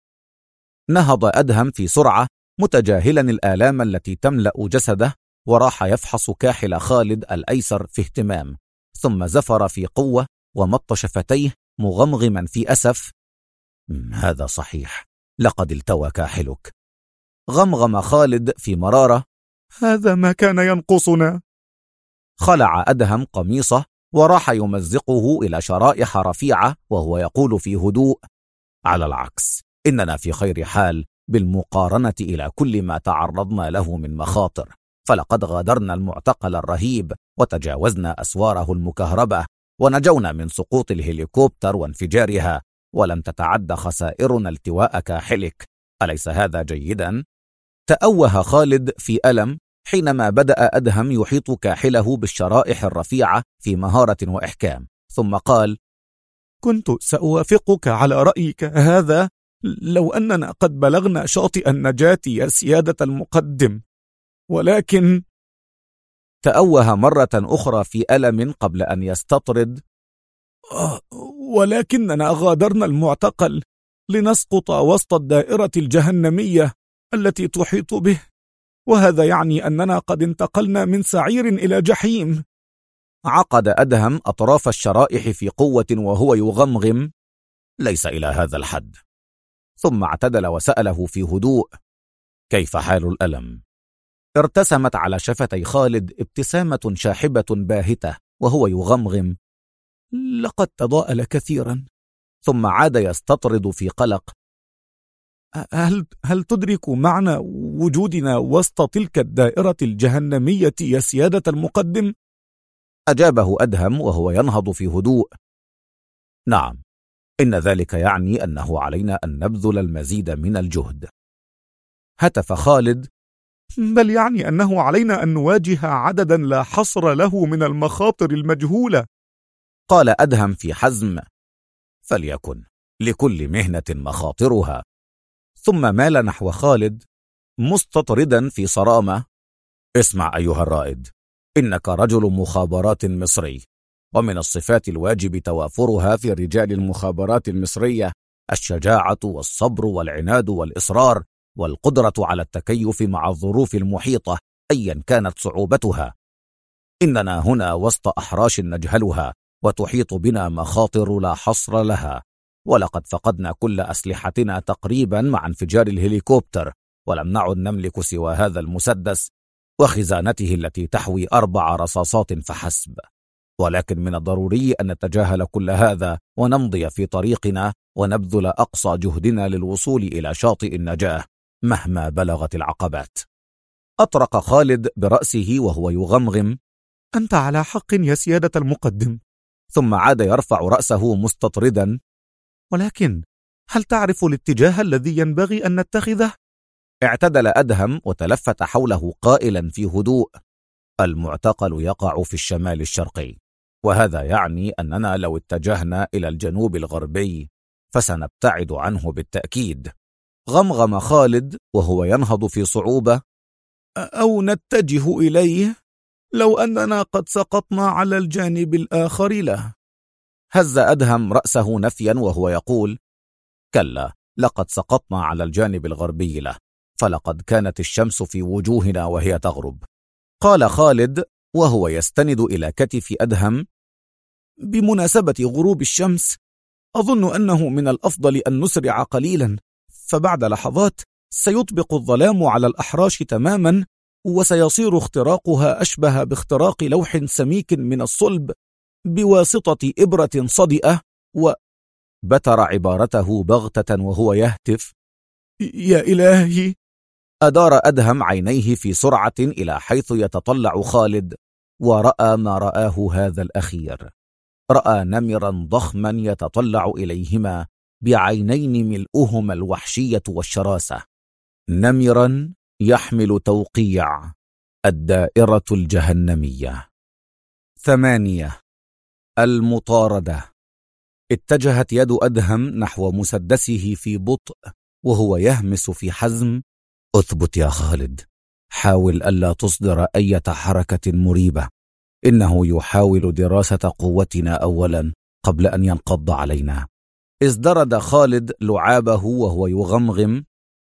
نهض أدهم في سرعة متجاهلا الآلام التي تملأ جسده، وراح يفحص كاحل خالد الأيسر في اهتمام، ثم زفر في قوة ومط شفتيه مغمغما في أسف: هذا صحيح، لقد التوى كاحلك. غمغم خالد في مرارة: هذا ما كان ينقصنا. خلع أدهم قميصه وراح يمزقه إلى شرائح رفيعة وهو يقول في هدوء: على العكس، إننا في خير حال بالمقارنة إلى كل ما تعرضنا له من مخاطر. فلقد غادرنا المعتقل الرهيب وتجاوزنا أسواره المكهربة، ونجونا من سقوط الهليكوبتر وانفجارها، ولم تتعد خسائرنا التواء كاحلك. أليس هذا جيدا؟ تأوه خالد في ألم حينما بدأ أدهم يحيط كاحله بالشرائح الرفيعة في مهارة وإحكام، ثم قال: كنت سأوافقك على رأيك هذا لو أننا قد بلغنا شاطئ النجاة يا سيادة المقدم، ولكن... تأوه مرة أخرى في ألم قبل أن يستطرد: ولكننا غادرنا المعتقل لنسقط وسط الدائرة الجهنمية التي تحيط به، وهذا يعني أننا قد انتقلنا من سعير إلى جحيم. عقد أدهم أطراف الشرائح في قوة وهو يغمغم: ليس إلى هذا الحد. ثم اعتدل وسأله في هدوء: كيف حال الألم؟ ارتسمت على شفتي خالد ابتسامة شاحبة باهتة وهو يغمغم: لقد تضاءل كثيرا. ثم عاد يستطرد في قلق: هل تدرك معنى وجودنا وسط تلك الدائرة الجهنمية يا سيادة المقدم؟ أجابه أدهم وهو ينهض في هدوء: نعم، إن ذلك يعني أنه علينا أن نبذل المزيد من الجهد. هتف خالد: بل يعني أنه علينا أن نواجه عددا لا حصر له من المخاطر المجهولة. قال أدهم في حزم: فليكن، لكل مهنة مخاطرها. ثم مال نحو خالد مستطردا في صرامة: اسمع أيها الرائد، إنك رجل مخابرات مصري، ومن الصفات الواجب توافرها في رجال المخابرات المصرية الشجاعة والصبر والعناد والإصرار والقدرة على التكيف مع الظروف المحيطة أيا كانت صعوبتها. إننا هنا وسط أحراش نجهلها، وتحيط بنا مخاطر لا حصر لها، ولقد فقدنا كل أسلحتنا تقريبا مع انفجار الهليكوبتر، ولم نعد نملك سوى هذا المسدس وخزانته التي تحوي 4 رصاصات فحسب. ولكن من الضروري أن نتجاهل كل هذا ونمضي في طريقنا ونبذل أقصى جهدنا للوصول إلى شاطئ النجاة مهما بلغت العقبات. أطرق خالد برأسه وهو يغمغم: أنت على حق يا سيادة المقدم. ثم عاد يرفع رأسه مستطردا: ولكن هل تعرف الاتجاه الذي ينبغي أن نتخذه؟ اعتدل أدهم وتلفت حوله قائلا في هدوء: المعتقل يقع في الشمال الشرقي، وهذا يعني أننا لو اتجهنا إلى الجنوب الغربي فسنبتعد عنه بالتأكيد. غمغم خالد وهو ينهض في صعوبة: أو نتجه إليه لو أننا قد سقطنا على الجانب الآخر له. هز أدهم رأسه نفيا وهو يقول: كلا، لقد سقطنا على الجانب الغربي له، فلقد كانت الشمس في وجوهنا وهي تغرب. قال خالد وهو يستند إلى كتف أدهم: بمناسبة غروب الشمس، أظن أنه من الأفضل أن نسرع قليلا، فبعد لحظات سيطبق الظلام على الأحراش تماما، وسيصير اختراقها أشبه باختراق لوح سميك من الصلب بواسطة إبرة صدئة. بتر عبارته بغتة وهو يهتف: يا إلهي! أدار أدهم عينيه في سرعة إلى حيث يتطلع خالد، ورأى ما رآه هذا الأخير. رأى نمرا ضخما يتطلع إليهما بعينين ملؤهما الوحشية والشراسة، نمرا يحمل توقيع الدائرة الجهنمية. 8. المطاردة. اتجهت يد أدهم نحو مسدسه في بطء وهو يهمس في حزم: اثبت يا خالد، حاول ألا تصدر أي حركة مريبة، إنه يحاول دراسة قوتنا أولا قبل أن ينقض علينا. ازدرد خالد لعابه وهو يغمغم: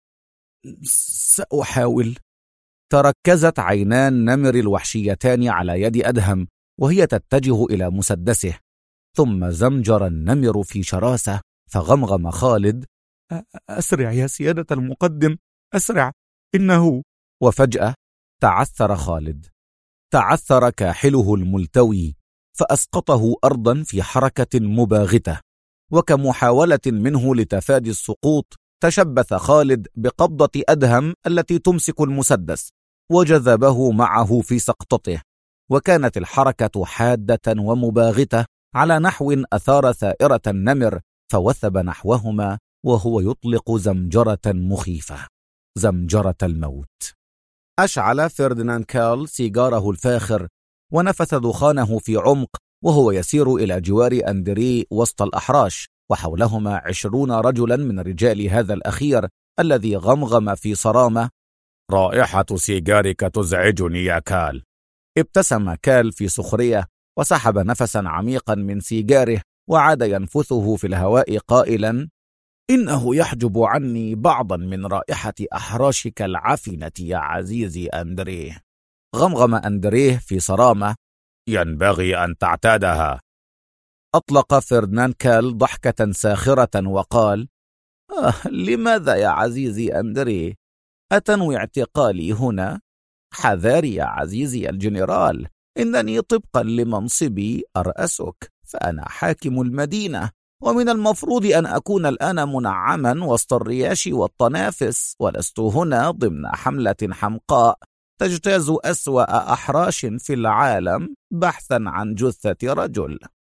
سأحاول. تركزت عينان نمر الوحشيتان على يد أدهم وهي تتجه إلى مسدسه، ثم زمجر النمر في شراسة، فغمغم خالد: أسرع يا سيادة المقدم، أسرع، إنه. وفجأة تعثر خالد، تعثر كاحله الملتوي فأسقطه أرضا في حركة مباغتة، وكمحاولة منه لتفادي السقوط تشبث خالد بقبضة أدهم التي تمسك المسدس وجذبه معه في سقطته، وكانت الحركة حادة ومباغتة على نحو أثار ثائرة النمر فوثب نحوهما وهو يطلق زمجرة مخيفة، زمجرة الموت. أشعل فرديناند كارل سيجاره الفاخر ونفث دخانه في عمق وهو يسير إلى جوار أندري وسط الأحراش، وحولهما 20 رجلا من رجال هذا الأخير الذي غمغم في صرامة: رائحة سيجارك تزعجني يا كال. ابتسم كال في سخرية وسحب نفسا عميقا من سيجاره وعاد ينفثه في الهواء قائلا: إنه يحجب عني بعضا من رائحة أحراشك العفنة يا عزيزي أندريه. غمغم أندريه في صرامة: ينبغي أن تعتادها. أطلق فرديناند كال ضحكة ساخرة وقال: لماذا يا عزيزي أندريه؟ أتنوي اعتقالي هنا؟ حذاري يا عزيزي الجنرال، إنني طبقا لمنصبي أرأسك، فأنا حاكم المدينة، ومن المفروض أن أكون الآن منعما وسط الرياش والطنافس، ولست هنا ضمن حملة حمقاء تجتاز أسوأ أحراش في العالم بحثا عن جثة رجل.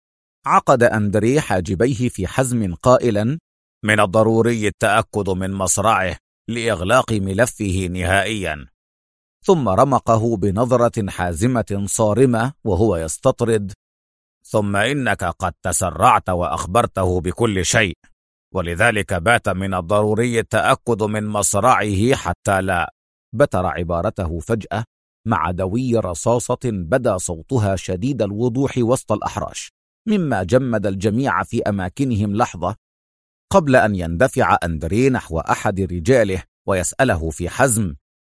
عقد أندري حاجبيه في حزم قائلا: من الضروري التأكد من مصرعه لإغلاق ملفه نهائيا. ثم رمقه بنظرة حازمة صارمة وهو يستطرد: ثم إنك قد تسرعت وأخبرته بكل شيء، ولذلك بات من الضروري التأكد من مصرعه حتى لا. بتر عبارته فجأة مع دوي رصاصة بدا صوتها شديد الوضوح وسط الأحراش، مما جمد الجميع في أماكنهم لحظة قبل أن يندفع أندري نحو أحد رجاله ويسأله في حزم: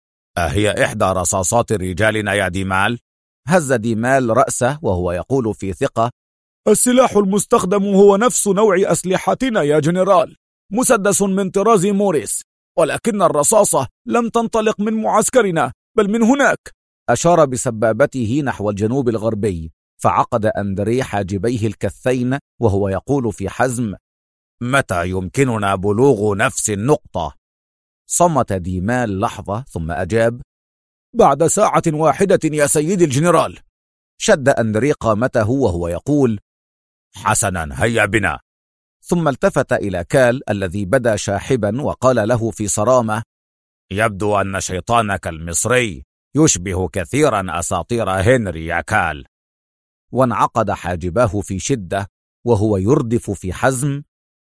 أهي إحدى رصاصات رجالنا يا ديمال؟ هز ديمال رأسه وهو يقول في ثقة: السلاح المستخدم هو نفس نوع أسلحتنا يا جنرال، مسدس من طراز موريس، ولكن الرصاصة لم تنطلق من معسكرنا بل من هناك. أشار بسبابته نحو الجنوب الغربي، فعقد أندري حاجبيه الكثين وهو يقول في حزم: متى يمكننا بلوغ نفس النقطة؟ صمت ديمال لحظة ثم أجاب: بعد ساعة واحدة يا سيدي الجنرال. شد أندري قامته وهو يقول: حسنا، هيا بنا. ثم التفت إلى كال الذي بدا شاحبا وقال له في صرامة: يبدو أن شيطانك المصري يشبه كثيرا أساطير هنري يا كال. وانعقد حاجباه في شدة وهو يردف في حزم: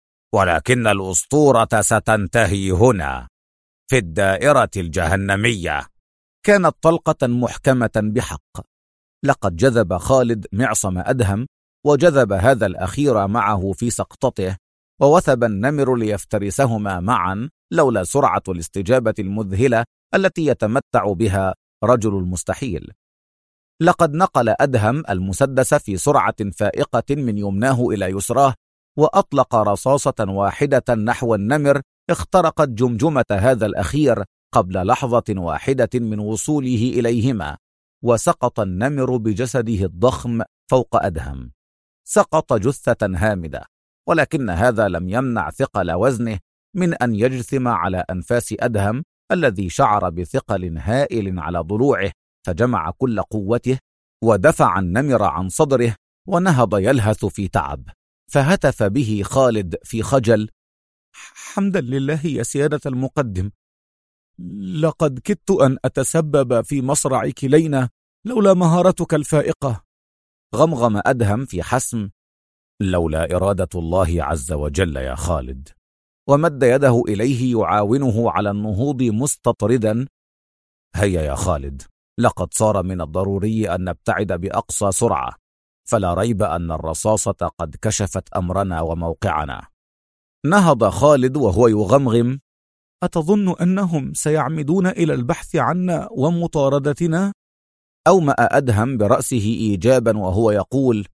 ولكن الأسطورة ستنتهي هنا، في الدائرة الجهنمية. كانت طلقة محكمة بحق. لقد جذب خالد معصم أدهم، وجذب هذا الأخير معه في سقطته، ووثب النمر ليفترسهما معا لولا سرعة الاستجابة المذهلة التي يتمتع بها رجل المستحيل. لقد نقل أدهم المسدس في سرعة فائقة من يمناه إلى يسراه، وأطلق رصاصة واحدة نحو النمر اخترقت جمجمة هذا الأخير قبل لحظة واحدة من وصوله إليهما، وسقط النمر بجسده الضخم فوق أدهم. سقط جثة هامدة، ولكن هذا لم يمنع ثقل وزنه من أن يجثم على أنفاس أدهم الذي شعر بثقل هائل على ضلوعه، فجمع كل قوته ودفع النمر عن صدره ونهض يلهث في تعب. فهتف به خالد في خجل: حمدا لله يا سيادة المقدم، لقد كدت أن أتسبب في مصرع كلينا لولا مهارتك الفائقة. غمغم أدهم في حسم: لولا إرادة الله عز وجل يا خالد. ومد يده إليه يعاونه على النهوض مستطردا: هيا يا خالد، لقد صار من الضروري أن نبتعد بأقصى سرعة، فلا ريب أن الرصاصة قد كشفت أمرنا وموقعنا. نهض خالد وهو يغمغم: أتظن أنهم سيعمدون إلى البحث عنا ومطاردتنا؟ أومأ أدهم برأسه إيجابا وهو يقول: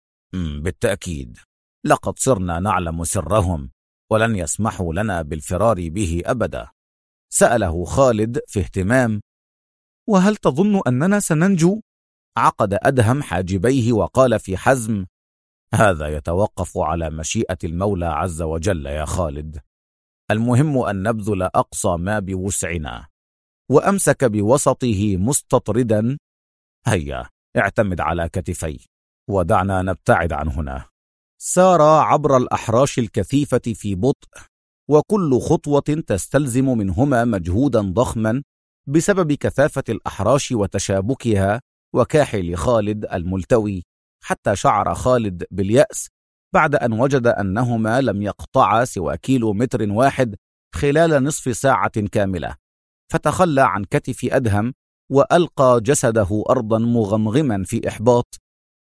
بالتأكيد، لقد صرنا نعلم سرهم ولن يسمحوا لنا بالفرار به أبدا. سأله خالد في اهتمام: وهل تظن أننا سننجو؟ عقد أدهم حاجبيه وقال في حزم: هذا يتوقف على مشيئة المولى عز وجل يا خالد، المهم أن نبذل أقصى ما بوسعنا. وأمسك بوسطه مستطردا: هيا اعتمد على كتفي ودعنا نبتعد عن هنا. سار عبر الأحراش الكثيفة في بطء، وكل خطوة تستلزم منهما مجهودا ضخما بسبب كثافة الأحراش وتشابكها وكاحل خالد الملتوي، حتى شعر خالد باليأس بعد أن وجد أنهما لم يقطعا سوى كيلومتر واحد خلال نصف ساعة كاملة. فتخلى عن كتف أدهم وألقى جسده أرضا مغمغما في إحباط: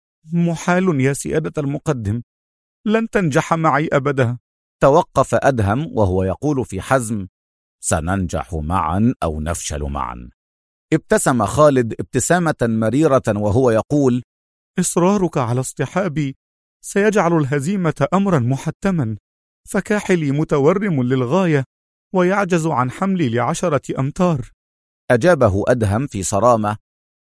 محال يا سيادة المقدم، لن تنجح معي أبدا. توقف أدهم وهو يقول في حزم: سننجح معا أو نفشل معا. ابتسم خالد ابتسامة مريرة وهو يقول: إصرارك على اصطحابي سيجعل الهزيمة أمرا محتما، فكاحلي متورم للغاية ويعجز عن حملي ل10 أمتار. أجابه أدهم في صرامة: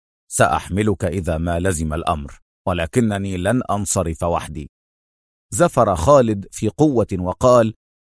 سأحملك إذا ما لزم الأمر، ولكنني لن أنصرف وحدي. زفر خالد في قوة وقال: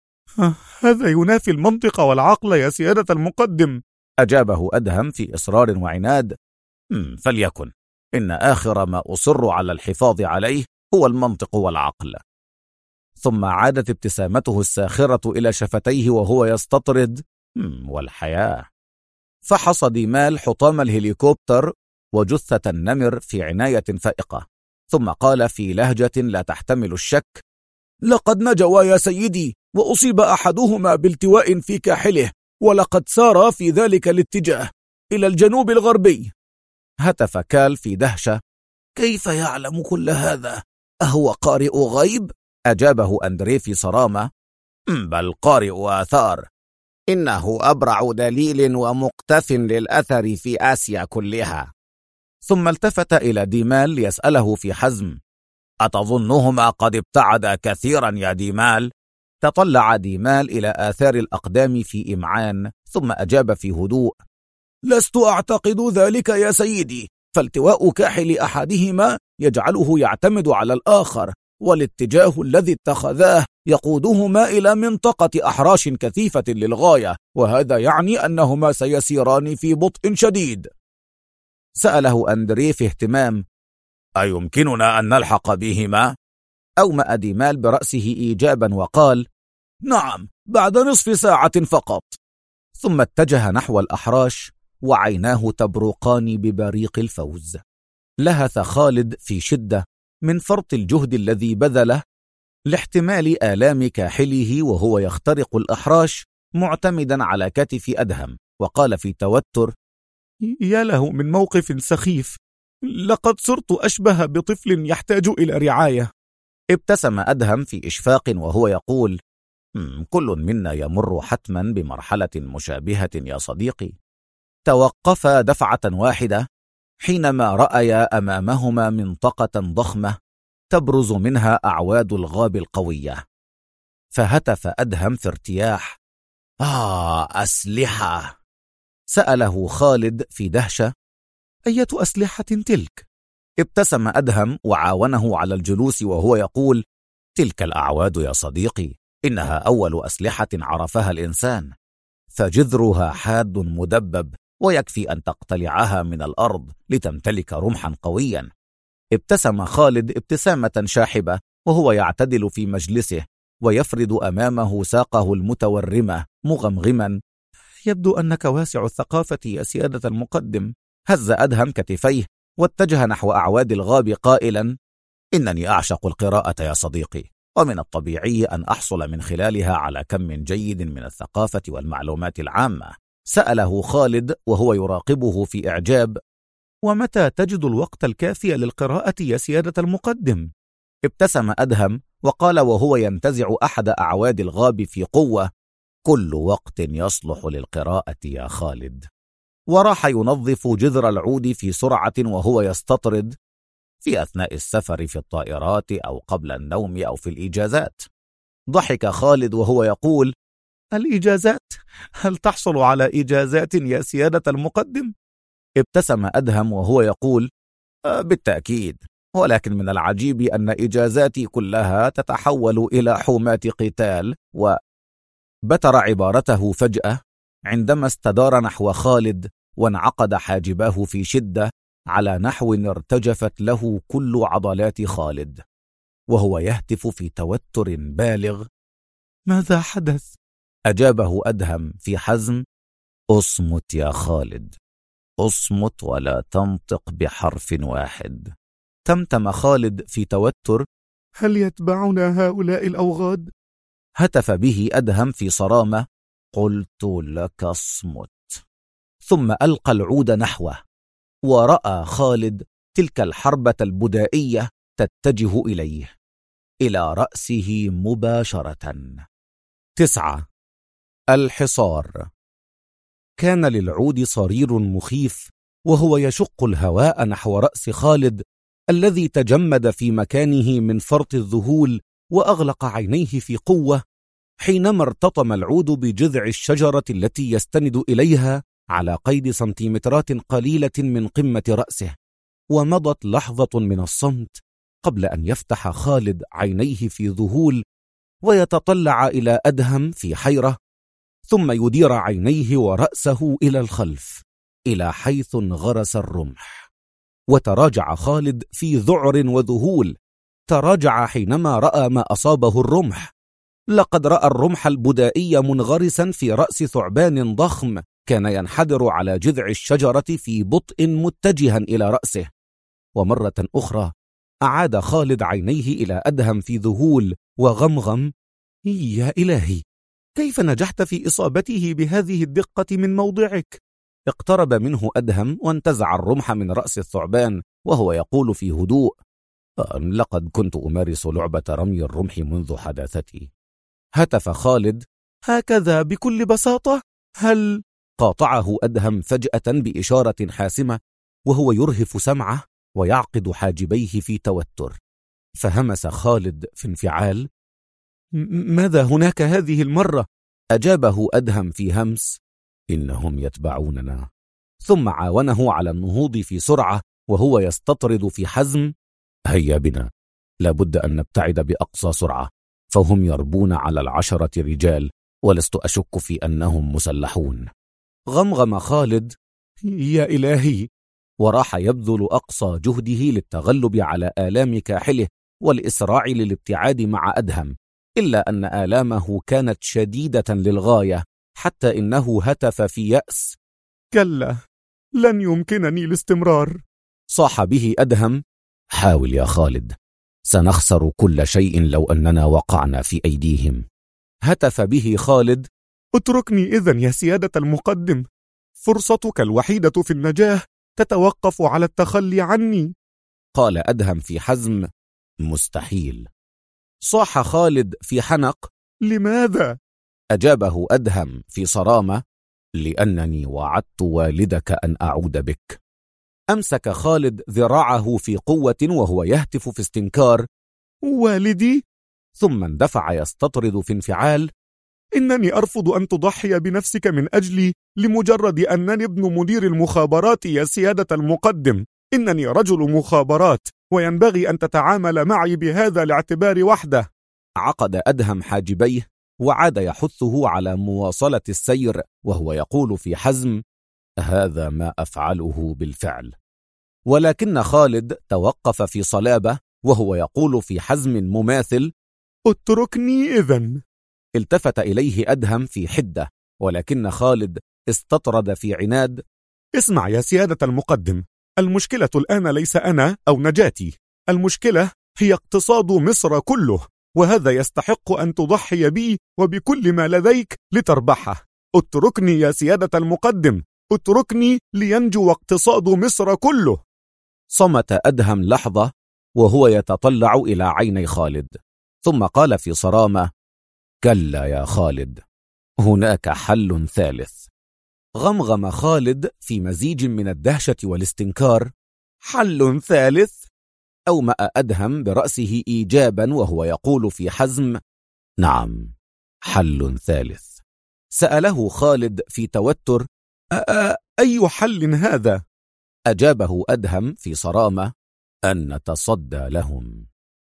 هذا ينافي المنطق والعقل يا سيادة المقدم. أجابه أدهم في إصرار وعناد: فليكن، إن آخر ما أصر على الحفاظ عليه هو المنطق والعقل. ثم عادت ابتسامته الساخرة إلى شفتيه وهو يستطرد: والحياة. فحص ديمال حطام الهليكوبتر وجثة النمر في عناية فائقة، ثم قال في لهجة لا تحتمل الشك: لقد نجوا يا سيدي، وأصيب أحدهما بالتواء في كاحله، ولقد سار في ذلك الاتجاه إلى الجنوب الغربي. هتف كال في دهشة: كيف يعلم كل هذا؟ أهو قارئ غيب؟ أجابه أندريه في صرامة: بل قارئ آثار، إنه أبرع دليل ومقتف للأثر في آسيا كلها. ثم التفت إلى ديمال ليسأله في حزم: أتظنهما قد ابتعدا كثيرا يا ديمال؟ تطلع ديمال إلى آثار الأقدام في إمعان، ثم أجاب في هدوء: لست أعتقد ذلك يا سيدي، فالتواء كاحل أحدهما يجعله يعتمد على الآخر، والاتجاه الذي اتخذاه يقودهما إلى منطقة أحراش كثيفة للغاية، وهذا يعني أنهما سيسيران في بطء شديد. سأله أندريه في اهتمام: أيمكننا أن نلحق بهما؟ أومأ ديمال برأسه إيجابا وقال: نعم، بعد نصف ساعة فقط. ثم اتجه نحو الأحراش وعيناه تبرقان ببريق الفوز. لهث خالد في شدة من فرط الجهد الذي بذله لاحتمال آلام كاحله وهو يخترق الأحراش معتمدا على كتف أدهم، وقال في توتر: يا له من موقف سخيف، لقد صرت أشبه بطفل يحتاج إلى رعاية. ابتسم أدهم في إشفاق وهو يقول: كل منا يمر حتما بمرحلة مشابهة يا صديقي. توقفا دفعة واحدة حينما رأيا أمامهما منطقة ضخمة تبرز منها أعواد الغاب القوية. فهتف أدهم في ارتياح: أسلحة! سأله خالد في دهشة: أية أسلحة تلك؟ ابتسم أدهم وعاونه على الجلوس وهو يقول: تلك الأعواد يا صديقي إنها أول أسلحة عرفها الإنسان، فجذرها حاد مدبب، ويكفي أن تقتلعها من الأرض لتمتلك رمحا قويا. ابتسم خالد ابتسامة شاحبة وهو يعتدل في مجلسه ويفرد أمامه ساقه المتورمة مغمغما: يبدو أنك واسع الثقافة يا سيادة المقدم. هز أدهم كتفيه واتجه نحو أعواد الغاب قائلا: إنني أعشق القراءة يا صديقي، ومن الطبيعي أن أحصل من خلالها على كم جيد من الثقافة والمعلومات العامة. سأله خالد وهو يراقبه في إعجاب: ومتى تجد الوقت الكافي للقراءة يا سيادة المقدم؟ ابتسم أدهم وقال وهو ينتزع أحد أعواد الغاب في قوة: كل وقت يصلح للقراءة يا خالد. وراح ينظف جذر العود في سرعة وهو يستطرد: في أثناء السفر في الطائرات أو قبل النوم أو في الإجازات. ضحك خالد وهو يقول: الإجازات؟ هل تحصل على إجازات يا سيادة المقدم؟ ابتسم أدهم وهو يقول: بالتأكيد، ولكن من العجيب أن إجازاتي كلها تتحول إلى حومات قتال. وبتر عبارته فجأة عندما استدار نحو خالد وانعقد حاجباه في شدة على نحو ارتجفت له كل عضلات خالد، وهو يهتف في توتر بالغ: ماذا حدث؟ أجابه أدهم في حزم: اصمت يا خالد، اصمت ولا تنطق بحرف واحد. تمتم خالد في توتر: هل يتبعنا هؤلاء الأوغاد؟ هتف به أدهم في صرامة: قلت لك اصمت. ثم ألقى العود نحوه، ورأى خالد تلك الحربة البدائية تتجه إليه إلى رأسه مباشرة. 9. الحصار. كان للعود صرير مخيف وهو يشق الهواء نحو رأس خالد الذي تجمد في مكانه من فرط الذهول وأغلق عينيه في قوة حينما ارتطم العود بجذع الشجرة التي يستند إليها على قيد سنتيمترات قليلة من قمة رأسه. ومضت لحظة من الصمت قبل أن يفتح خالد عينيه في ذهول ويتطلع إلى أدهم في حيرة، ثم يدير عينيه ورأسه إلى الخلف إلى حيث انغرس الرمح. وتراجع خالد في ذعر وذهول، تراجع حينما رأى ما أصابه الرمح. لقد رأى الرمح البدائي منغرسا في رأس ثعبان ضخم كان ينحدر على جذع الشجرة في بطء متجها إلى رأسه. ومرة أخرى أعاد خالد عينيه إلى أدهم في ذهول وغمغم: يا إلهي، كيف نجحت في إصابته بهذه الدقة من موضعك؟ اقترب منه أدهم وانتزع الرمح من رأس الثعبان وهو يقول في هدوء: لقد كنت أمارس لعبة رمي الرمح منذ حداثتي. هتف خالد: هكذا بكل بساطة؟ هل؟ قاطعه أدهم فجأة بإشارة حاسمة وهو يرهف سمعه ويعقد حاجبيه في توتر. فهمس خالد في انفعال: ماذا هناك هذه المرة؟ أجابه أدهم في همس: إنهم يتبعوننا. ثم عاونه على النهوض في سرعة وهو يستطرد في حزم: هيا بنا، لابد أن نبتعد بأقصى سرعة، فهم يربون على 10 رجال، ولست أشك في أنهم مسلحون. غمغم خالد: يا إلهي، وراح يبذل أقصى جهده للتغلب على آلام كاحله والإسراع للابتعاد مع أدهم، إلا أن آلامه كانت شديدة للغاية، حتى إنه هتف في يأس: كلا، لن يمكنني الاستمرار. صاح به أدهم: حاول يا خالد، سنخسر كل شيء لو أننا وقعنا في أيديهم. هتف به خالد: اتركني إذن يا سيادة المقدم، فرصتك الوحيدة في النجاة تتوقف على التخلي عني. قال أدهم في حزم: مستحيل. صاح خالد في حنق: لماذا؟ أجابه أدهم في صرامة: لأنني وعدت والدك أن أعود بك. أمسك خالد ذراعه في قوة وهو يهتف في استنكار: والدي؟ ثم اندفع يستطرد في انفعال: إنني أرفض أن تضحي بنفسك من أجلي لمجرد أنني ابن مدير المخابرات يا سيادة المقدم. إنني رجل مخابرات، وينبغي أن تتعامل معي بهذا الاعتبار وحده. عقد أدهم حاجبيه وعاد يحثه على مواصلة السير وهو يقول في حزم: هذا ما أفعله بالفعل. ولكن خالد توقف في صلابة وهو يقول في حزم مماثل: اتركني إذن. التفت إليه أدهم في حدة، ولكن خالد استطرد في عناد: اسمع يا سيادة المقدم، المشكلة الآن ليس أنا أو نجاتي، المشكلة هي اقتصاد مصر كله، وهذا يستحق أن تضحي بي وبكل ما لديك لتربحه. اتركني يا سيادة المقدم، اتركني لينجو اقتصاد مصر كله. صمت أدهم لحظة وهو يتطلع إلى عيني خالد، ثم قال في صرامة: كلا يا خالد، هناك حل ثالث. غمغم خالد في مزيج من الدهشة والاستنكار: حل ثالث؟ أومأ أدهم برأسه إيجابا وهو يقول في حزم: نعم، حل ثالث. سأله خالد في توتر: أي حل هذا؟ أجابه أدهم في صرامة: أن نتصدى لهم.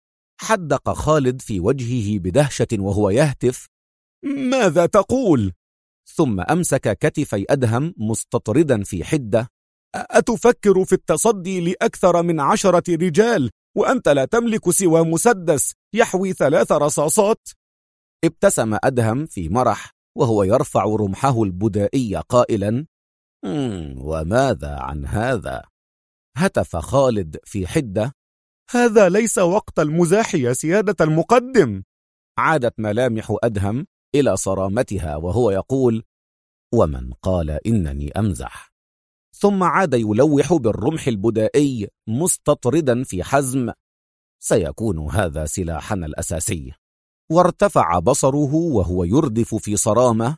حدق خالد في وجهه بدهشة وهو يهتف: ماذا تقول؟ ثم أمسك كتفي أدهم مستطردا في حدة: أتفكر في التصدي لأكثر من 10 رجال وأنت لا تملك سوى مسدس يحوي 3 رصاصات؟ ابتسم أدهم في مرح وهو يرفع رمحه البدائي قائلا: وماذا عن هذا؟ هتف خالد في حدة: هذا ليس وقت المزاح يا سيادة المقدم. عادت ملامح أدهم إلى صرامتها وهو يقول: ومن قال إنني أمزح؟ ثم عاد يلوح بالرمح البدائي مستطردا في حزم: سيكون هذا سلاحنا الأساسي. وارتفع بصره وهو يردف في صرامة: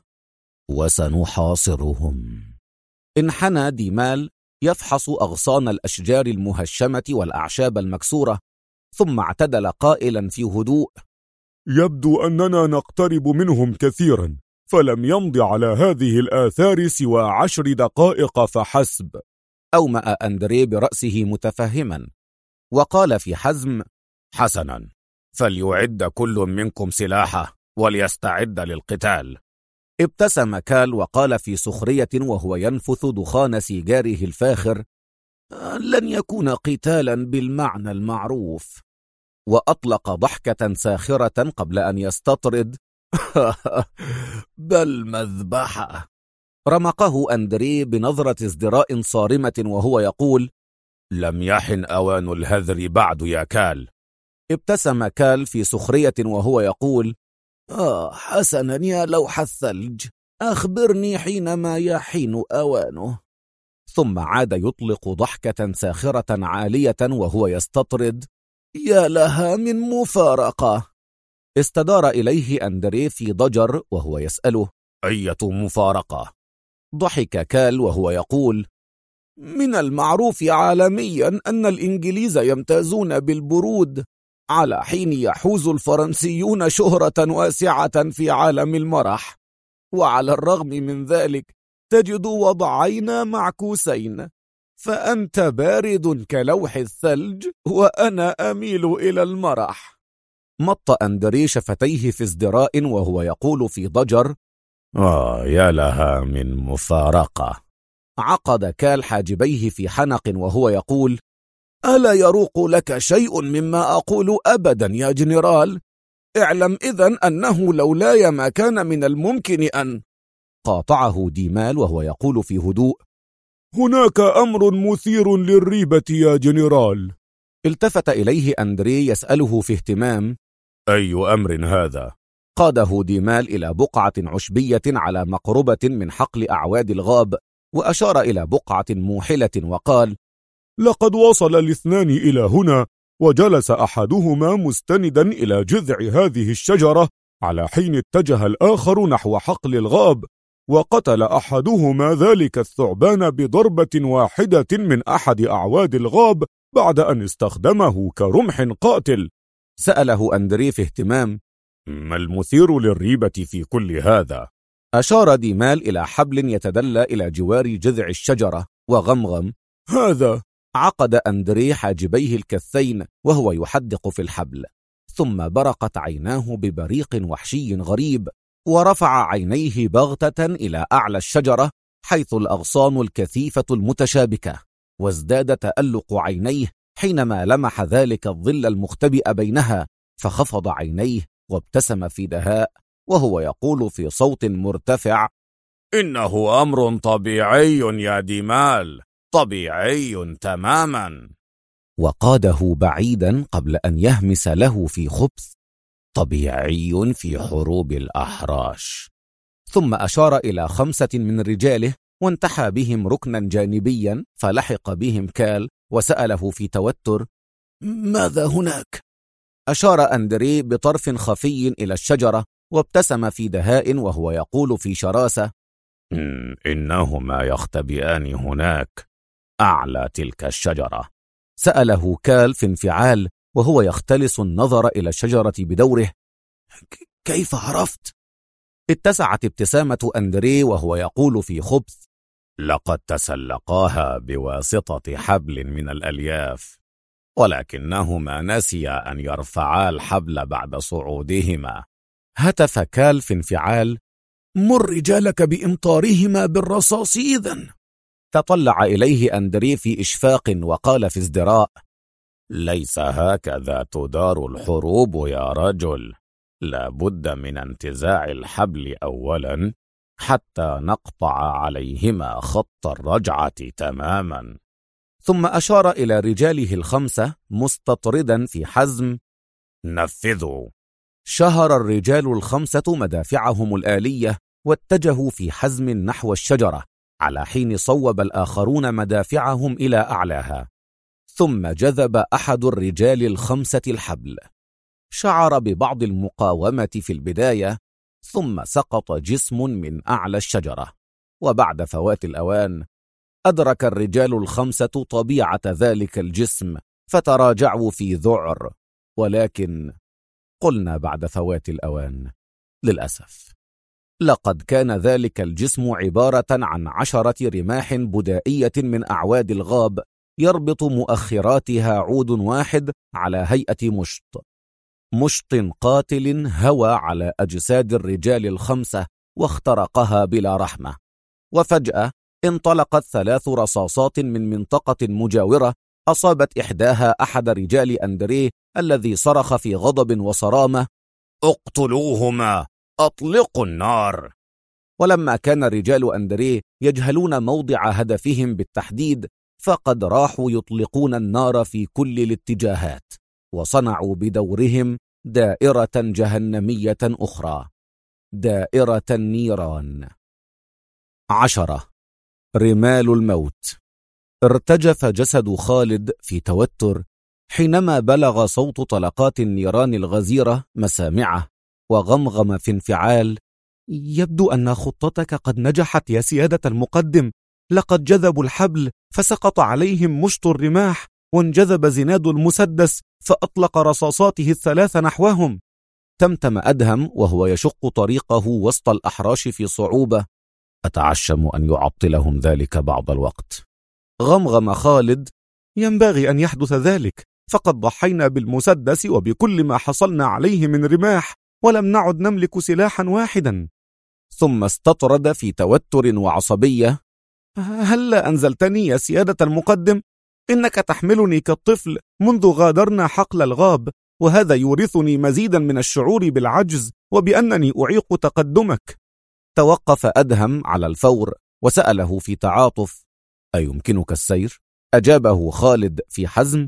وسنحاصرهم. انحنى ديمال يفحص أغصان الأشجار المهشمة والأعشاب المكسورة، ثم اعتدل قائلا في هدوء: يبدو أننا نقترب منهم كثيرا، فلم يمض على هذه الآثار سوى 10 دقائق فحسب. أومأ أندري برأسه متفهما، وقال في حزم: حسنا، فليعد كل منكم سلاحه وليستعد للقتال. ابتسم كال وقال في سخرية وهو ينفث دخان سيجاره الفاخر: لن يكون قتالا بالمعنى المعروف. وأطلق ضحكة ساخرة قبل أن يستطرد. بل مذبحة. رمقه أندري بنظرة ازدراء صارمة وهو يقول: لم يحن أوان الهذر بعد يا كال. ابتسم كال في سخرية وهو يقول: حسنا يا لوح الثلج، أخبرني حينما يحين أوانه. ثم عاد يطلق ضحكة ساخرة عالية وهو يستطرد: يا لها من مفارقة. استدار إليه أندري في ضجر وهو يسأله: أية مفارقة؟ ضحك كال وهو يقول: من المعروف عالميا أن الإنجليز يمتازون بالبرود، على حين يحوز الفرنسيون شهرة واسعة في عالم المرح، وعلى الرغم من ذلك تجد وضعينا معكوسين، فأنت بارد كلوح الثلج وأنا أميل إلى المرح. مط أندري شفتيه في ازدراء وهو يقول في ضجر: يا لها من مفارقة. عقد كال حاجبيه في حنق وهو يقول: ألا يروق لك شيء مما أقول أبدا يا جنرال؟ اعلم إذن أنه لولاي ما كان من الممكن أن... قاطعه ديمال وهو يقول في هدوء: هناك أمر مثير للريبة يا جنرال. التفت إليه أندري يسأله في اهتمام: أي أمر هذا؟ قاده ديمال إلى بقعة عشبية على مقربة من حقل أعواد الغاب، وأشار إلى بقعة موحلة وقال: لقد وصل الاثنان إلى هنا، وجلس أحدهما مستندا إلى جذع هذه الشجرة، على حين اتجه الآخر نحو حقل الغاب، وقتل أحدهما ذلك الثعبان بضربة واحدة من أحد أعواد الغاب بعد أن استخدمه كرمح قاتل. سأله أندري في اهتمام: ما المثير للريبة في كل هذا؟ أشار ديمال إلى حبل يتدلى إلى جوار جذع الشجرة وغمغم: هذا. عقد أندري حاجبيه الكثين وهو يحدق في الحبل، ثم برقت عيناه ببريق وحشي غريب، ورفع عينيه بغتة إلى أعلى الشجرة حيث الأغصان الكثيفة المتشابكة، وازداد تألق عينيه حينما لمح ذلك الظل المختبئ بينها، فخفض عينيه وابتسم في دهاء وهو يقول في صوت مرتفع: إنه أمر طبيعي يا ديمال، طبيعي تماما. وقاده بعيدا قبل أن يهمس له في خبث: طبيعي في حروب الأحراش. ثم أشار إلى 5 من رجاله وانتحى بهم ركنا جانبيا، فلحق بهم كال وسأله في توتر: ماذا هناك؟ أشار أندري بطرف خفي إلى الشجرة وابتسم في دهاء وهو يقول في شراسة: إنهما يختبئان هناك أعلى تلك الشجرة. سأله كال في انفعال وهو يختلس النظر إلى الشجرة بدوره: كيف عرفت؟ اتسعت ابتسامة أندري وهو يقول في خبث: لقد تسلقاها بواسطة حبل من الألياف، ولكنهما نسيا أن يرفعا الحبل بعد صعودهما. هتف كال في انفعال: مر رجالك بإمطارهما بالرصاص إذن. تطلع إليه أندري في إشفاق وقال في ازدراء: ليس هكذا تدار الحروب يا رجل، لا بد من انتزاع الحبل أولا حتى نقطع عليهما خط الرجعة تماما. ثم أشار إلى رجاله 5 مستطردا في حزم: نفذوا. شهر الرجال 5 مدافعهم الآلية واتجهوا في حزم نحو الشجرة، على حين صوب الآخرون مدافعهم إلى أعلاها. ثم جذب أحد الرجال 5 الحبل، شعر ببعض المقاومة في البداية، ثم سقط جسم من أعلى الشجرة، وبعد فوات الأوان أدرك الرجال 5 طبيعة ذلك الجسم فتراجعوا في ذعر، ولكن قلنا بعد فوات الأوان للأسف. لقد كان ذلك الجسم عبارة عن 10 رماح بدائية من أعواد الغاب، يربط مؤخراتها عود واحد على هيئة مشط قاتل هوى على أجساد الرجال 5 واخترقها بلا رحمة. وفجأة انطلقت 3 رصاصات من منطقة مجاورة أصابت إحداها أحد رجال أندريه الذي صرخ في غضب وصرامة: اقتلوهما، أطلقوا النار. ولما كان رجال أندريه يجهلون موضع هدفهم بالتحديد، فقد راحوا يطلقون النار في كل الاتجاهات، وصنعوا بدورهم دائرة جهنمية أخرى، دائرة النيران. 10. رمال الموت. ارتجف جسد خالد في توتر حينما بلغ صوت طلقات النيران الغزيرة مسامعه، وغمغم في انفعال: يبدو أن خطتك قد نجحت يا سيادة المقدم. لقد جذبوا الحبل فسقط عليهم مشط الرماح، وانجذب زناد المسدس فأطلق رصاصاته الثلاث نحوهم. تمتم أدهم وهو يشق طريقه وسط الأحراش في صعوبة: أتعشم أن يعطلهم ذلك بعض الوقت. غمغم خالد: ينبغي أن يحدث ذلك، فقد ضحينا بالمسدس وبكل ما حصلنا عليه من رماح، ولم نعد نملك سلاحا واحدا. ثم استطرد في توتر وعصبية: هلا أنزلتني يا سيادة المقدم؟ إنك تحملني كالطفل منذ غادرنا حقل الغاب، وهذا يورثني مزيدا من الشعور بالعجز وبأنني أعيق تقدمك. توقف أدهم على الفور وسأله في تعاطف: أيمكنك السير؟ أجابه خالد في حزم: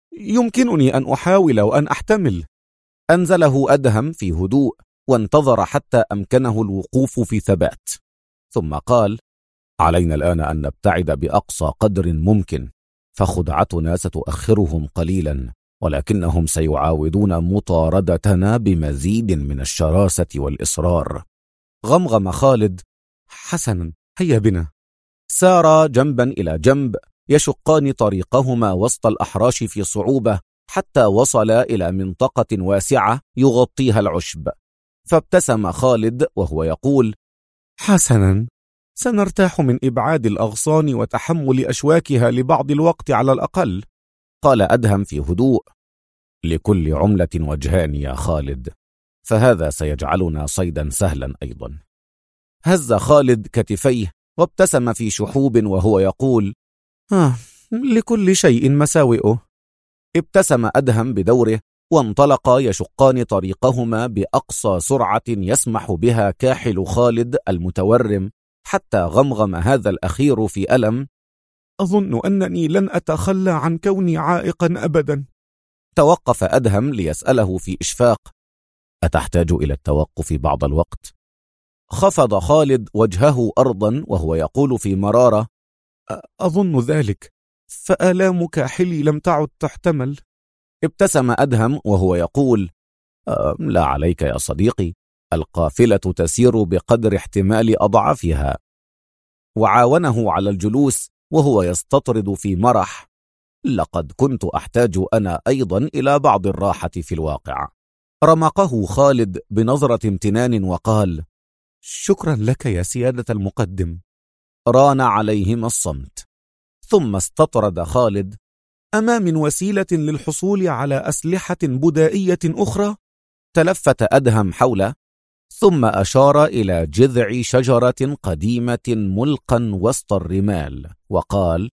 يمكنني أن أحاول وأن أحتمل. أنزله أدهم في هدوء وانتظر حتى أمكنه الوقوف في ثبات، ثم قال: علينا الآن أن نبتعد بأقصى قدر ممكن، فخدعتنا ستؤخرهم قليلا، ولكنهم سيعاودون مطاردتنا بمزيد من الشراسة والإصرار. غمغم خالد: حسنا، هيا بنا. سارا جنبا إلى جنب يشقان طريقهما وسط الأحراش في صعوبة حتى وصلا إلى منطقة واسعة يغطيها العشب، فابتسم خالد وهو يقول: حسنا، سنرتاح من إبعاد الأغصان وتحمل أشواكها لبعض الوقت على الأقل. قال أدهم في هدوء: لكل عملة وجهان يا خالد، فهذا سيجعلنا صيدا سهلا أيضا. هز خالد كتفيه وابتسم في شحوب وهو يقول: لكل شيء مساوئه. ابتسم أدهم بدوره، وانطلقا يشقان طريقهما بأقصى سرعة يسمح بها كاحل خالد المتورم، حتى غمغم هذا الأخير في ألم: أظن أنني لن أتخلى عن كوني عائقا أبدا. توقف أدهم ليسأله في إشفاق: أتحتاج إلى التوقف بعض الوقت؟ خفض خالد وجهه أرضا وهو يقول في مرارة: أظن ذلك، فآلام كاحلي لم تعد تحتمل. ابتسم أدهم وهو يقول: لا عليك يا صديقي، القافلة تسير بقدر احتمال أضعافها. وعاونه على الجلوس وهو يستطرد في مرح: لقد كنت أحتاج أنا أيضا إلى بعض الراحة في الواقع. رمقه خالد بنظرة امتنان وقال: شكرا لك يا سيادة المقدم. ران عليهما الصمت، ثم استطرد خالد: أما من وسيلة للحصول على أسلحة بدائية أخرى؟ تلفت أدهم حوله، ثم أشار إلى جذع شجرة قديمة ملقا وسط الرمال وقال: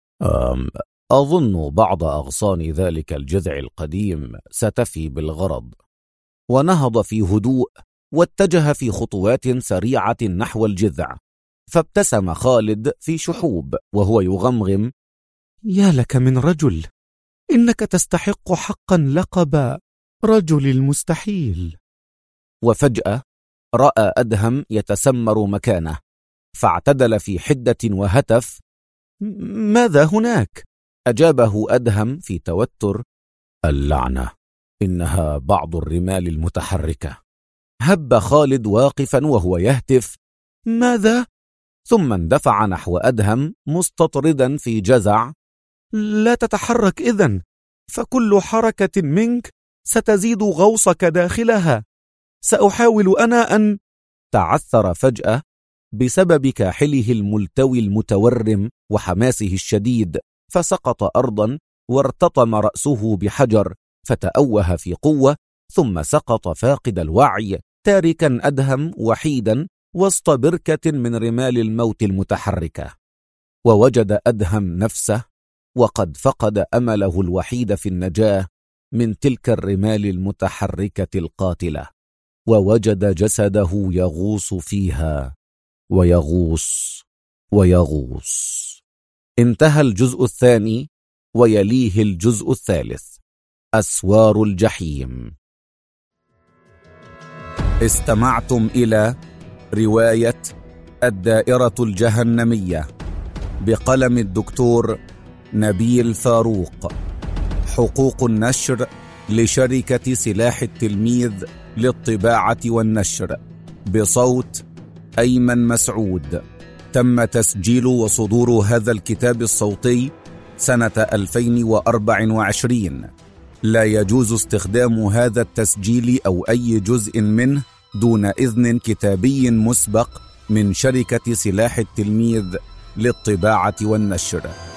أظن بعض أغصان ذلك الجذع القديم ستفي بالغرض. ونهض في هدوء واتجه في خطوات سريعة نحو الجذع، فابتسم خالد في شحوب وهو يغمغم: يا لك من رجل، إنك تستحق حقا لقب رجل المستحيل. وفجأة رأى أدهم يتسمر مكانه، فاعتدل في حدة وهتف: ماذا هناك؟ أجابه أدهم في توتر: اللعنة، إنها بعض الرمال المتحركة. هب خالد واقفا وهو يهتف: ماذا؟ ثم اندفع نحو أدهم مستطردا في جزع: لا تتحرك إذن، فكل حركة منك ستزيد غوصك داخلها. سأحاول أنا أن... تعثر فجأة بسبب كاحله الملتوي المتورم وحماسه الشديد، فسقط أرضا وارتطم رأسه بحجر، فتأوه في قوة، ثم سقط فاقد الوعي، تاركا أدهم وحيدا وسط بركة من رمال الموت المتحركة. ووجد أدهم نفسه وقد فقد أمله الوحيد في النجاة من تلك الرمال المتحركة القاتلة، ووجد جسده يغوص فيها ويغوص ويغوص. انتهى الجزء الثاني، ويليه الجزء الثالث، أسوار الجحيم. استمعتم إلى رواية الدائرة الجهنمية بقلم الدكتور نبيل فاروق. حقوق النشر لشركة سلاح التلميذ للطباعة والنشر، بصوت أيمن مسعود. تم تسجيل وصدور هذا الكتاب الصوتي سنة 2024. لا يجوز استخدام هذا التسجيل أو أي جزء منه دون إذن كتابي مسبق من شركة سلاح التلميذ للطباعة والنشر.